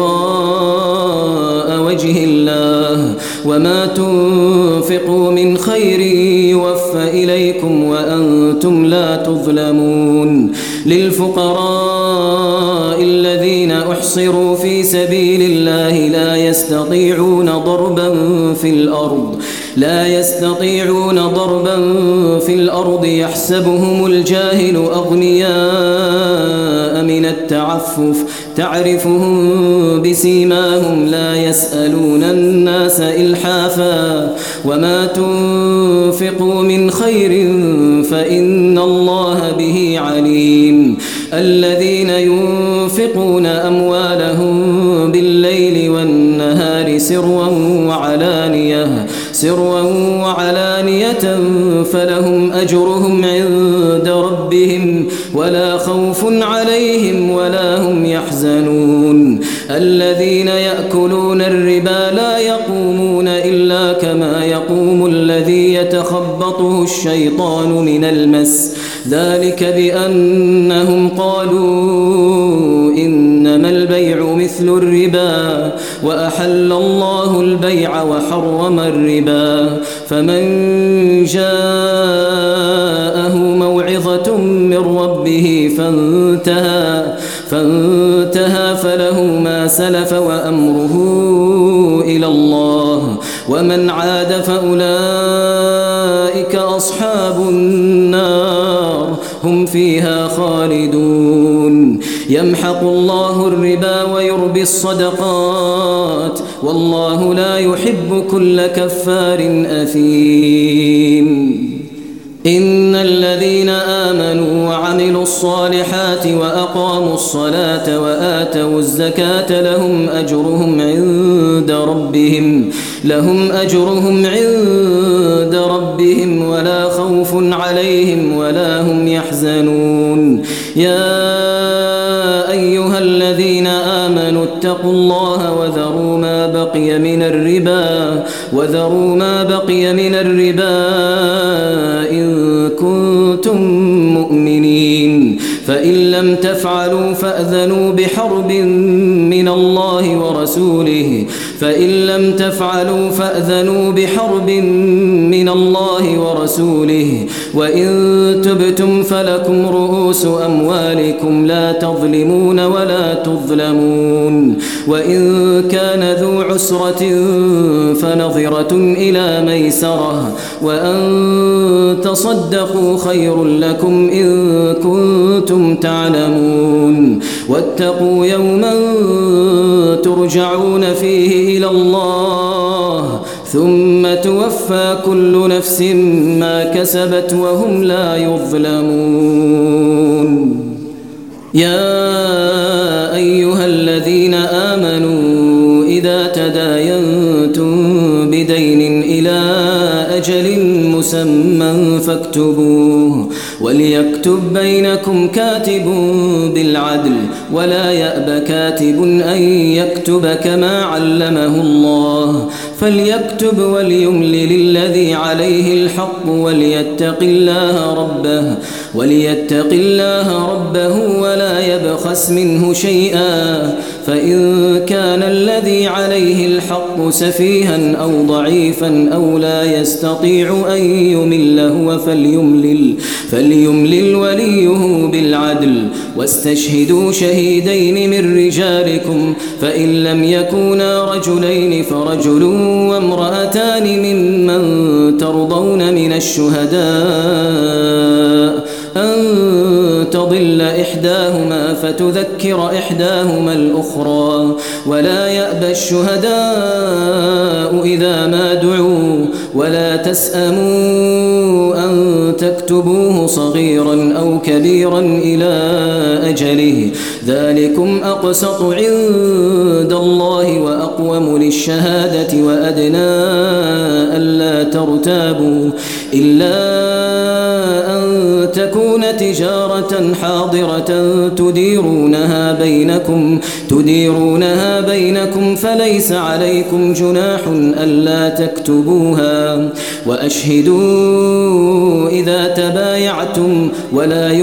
ابتغاء وجه الله وما تنفقوا من خير يوفى إليكم وأنتم لا تظلمون للفقراء الذين أحصروا في سبيل الله لا يستطيعون ضربا في الأرض لا يستطيعون ضربا في الأرض يحسبهم الجاهل أغنياء من التعفف تعرفهم بسيماهم لا يسألون الناس إلحافا وما تنفقوا من خير فإن الله به عليم الذين ينفقون أموالهم بالليل والنهار سرا وعلانية سرا وعلانية فلهم أجرهم عند ربهم ولا خوف عليهم ولا هم يحزنون الذين يأكلون الربا لا يقومون إلا كما يقوم الذي يتخبطه الشيطان من المس ذلك بأنهم قالوا إنما البيع مثل الربا وأحل الله البيع وحرم الربا فمن جاءه موعظة من ربه فانتهى فانتهى فله ما سلف وأمره إلى الله ومن عاد فأولئك أصحاب النار هم فيها خالدون يمحق الله الربا ويربي الصدقات والله لا يحب كل كفار أثيم إن الذين آمنوا وعملوا الصالحات وأقاموا الصلاة وآتوا الزكاة لهم أجرهم عند ربهم لهم أجرهم عند ربهم ولا خوف عليهم ولا هم يحزنون يا أيها الذين آمنوا اتقوا الله وذروا ما بقي من الربا وذروا ما بقي من الربا إن كنتم مؤمنين فإن لم تفعلوا فأذنوا بحرب من الله ورسوله فإن لم تفعلوا فأذنوا بحرب من الله ورسوله وإن تبتم فلكم رؤوس أموالكم لا تظلمون ولا تظلمون وإن كان ذو عسرة فنظرة إلى ميسرة وأن تصدقوا خير لكم إن كنتم تعلمون واتقوا يوما ترجعون فيه إلى الله ثم توفى كل نفس ما كسبت وهم لا يظلمون يا أيها الذين آمنوا إذا تداينتم بدين إلى أجل مسمى فاكتبوه وليكتب بينكم كاتب بالعدل ولا يأب كاتب أن يكتب كما علمه الله فليكتب وليملل الذي عليه الحق وليتق الله ربه وليتق الله ربه ولا يبخس منه شيئا فإن كان الذي عليه الحق سفيها أو ضعيفا أو لا يستطيع أن يمل هو فليملل فليملل وليه بالعدل واستشهدوا شهيدين من رجالكم فإن لم يكونا رجلين فرجل وامرأتان ممن ترضون من الشهداء أن تضل إحداهما فتذكر إحداهما الأخرى ولا يأبى الشهداء إذا ما دعوا ولا تسأموا أن تكتبوه صغيرا أو كبيرا إلى أجله ذلكم أقسط عند الله وأقوم للشهادة وأدنى ألا ترتابوا إلا أن تكون تجارة حاضرة تديرونها بينكم تديرونها بينكم فليس عليكم جناح ألا تكتبوها وأشهدوا إذا تبايعتم ولا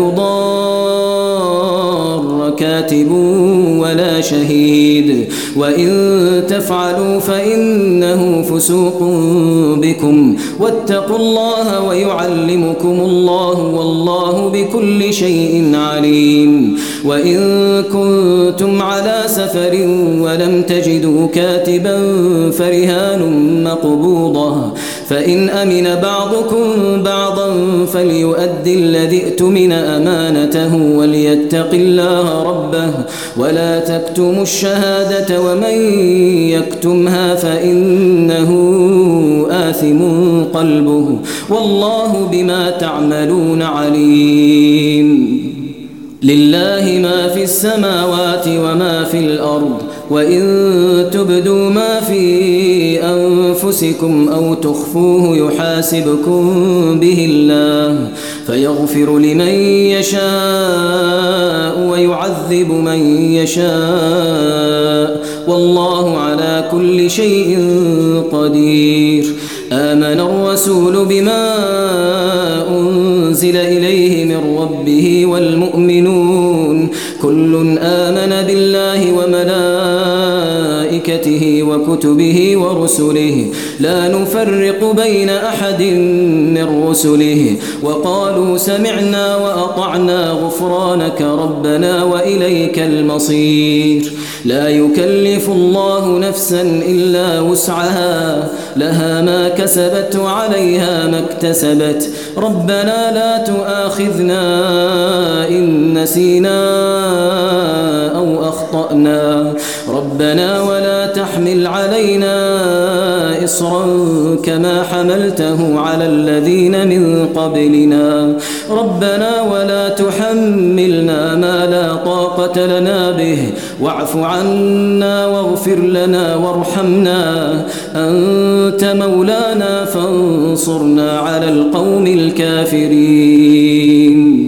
يضار كاتب ولا شهيد وإن تفعلوا فإنه فسوق بكم واتقوا الله ويعلمكم الله والله بكل شيء عليم وإن كنتم على سفر ولم تجدوا كاتبا فرهان مقبوضة فإن أمن بعضكم بعضا فليؤدي الذي ائتمن أمانته وليتق الله ربه ولا تكتموا الشهادة ومن يكتمها فإنه آثم قلبه والله بما تعملون عليم لله ما في السماوات وما في الأرض وإن تبدوا ما في أنفسكم أو تخفوه يحاسبكم به الله فيغفر لمن يشاء ويعذب من يشاء والله على كل شيء قدير آمن الرسول بما أنزل إليه من ربه والمؤمنون كل آمن بالله وملائكته وكتبه ورسله لا نفرق بين أحد من رسله وقالوا سمعنا وأطعنا غفرانك ربنا وإليك المصير لا يكلف الله نفسا إلا وسعها لها ما كسبت وعليها ما اكتسبت ربنا لا تؤاخذنا إن نسينا أو أخطأنا ربنا ولا تحمل علينا إصرا كما حملته على الذين من قبلنا ربنا ولا تحملنا ما لا طاقة لنا به واعف عنا واغفر لنا وارحمنا أنت مولانا فانصرنا على القوم الكافرين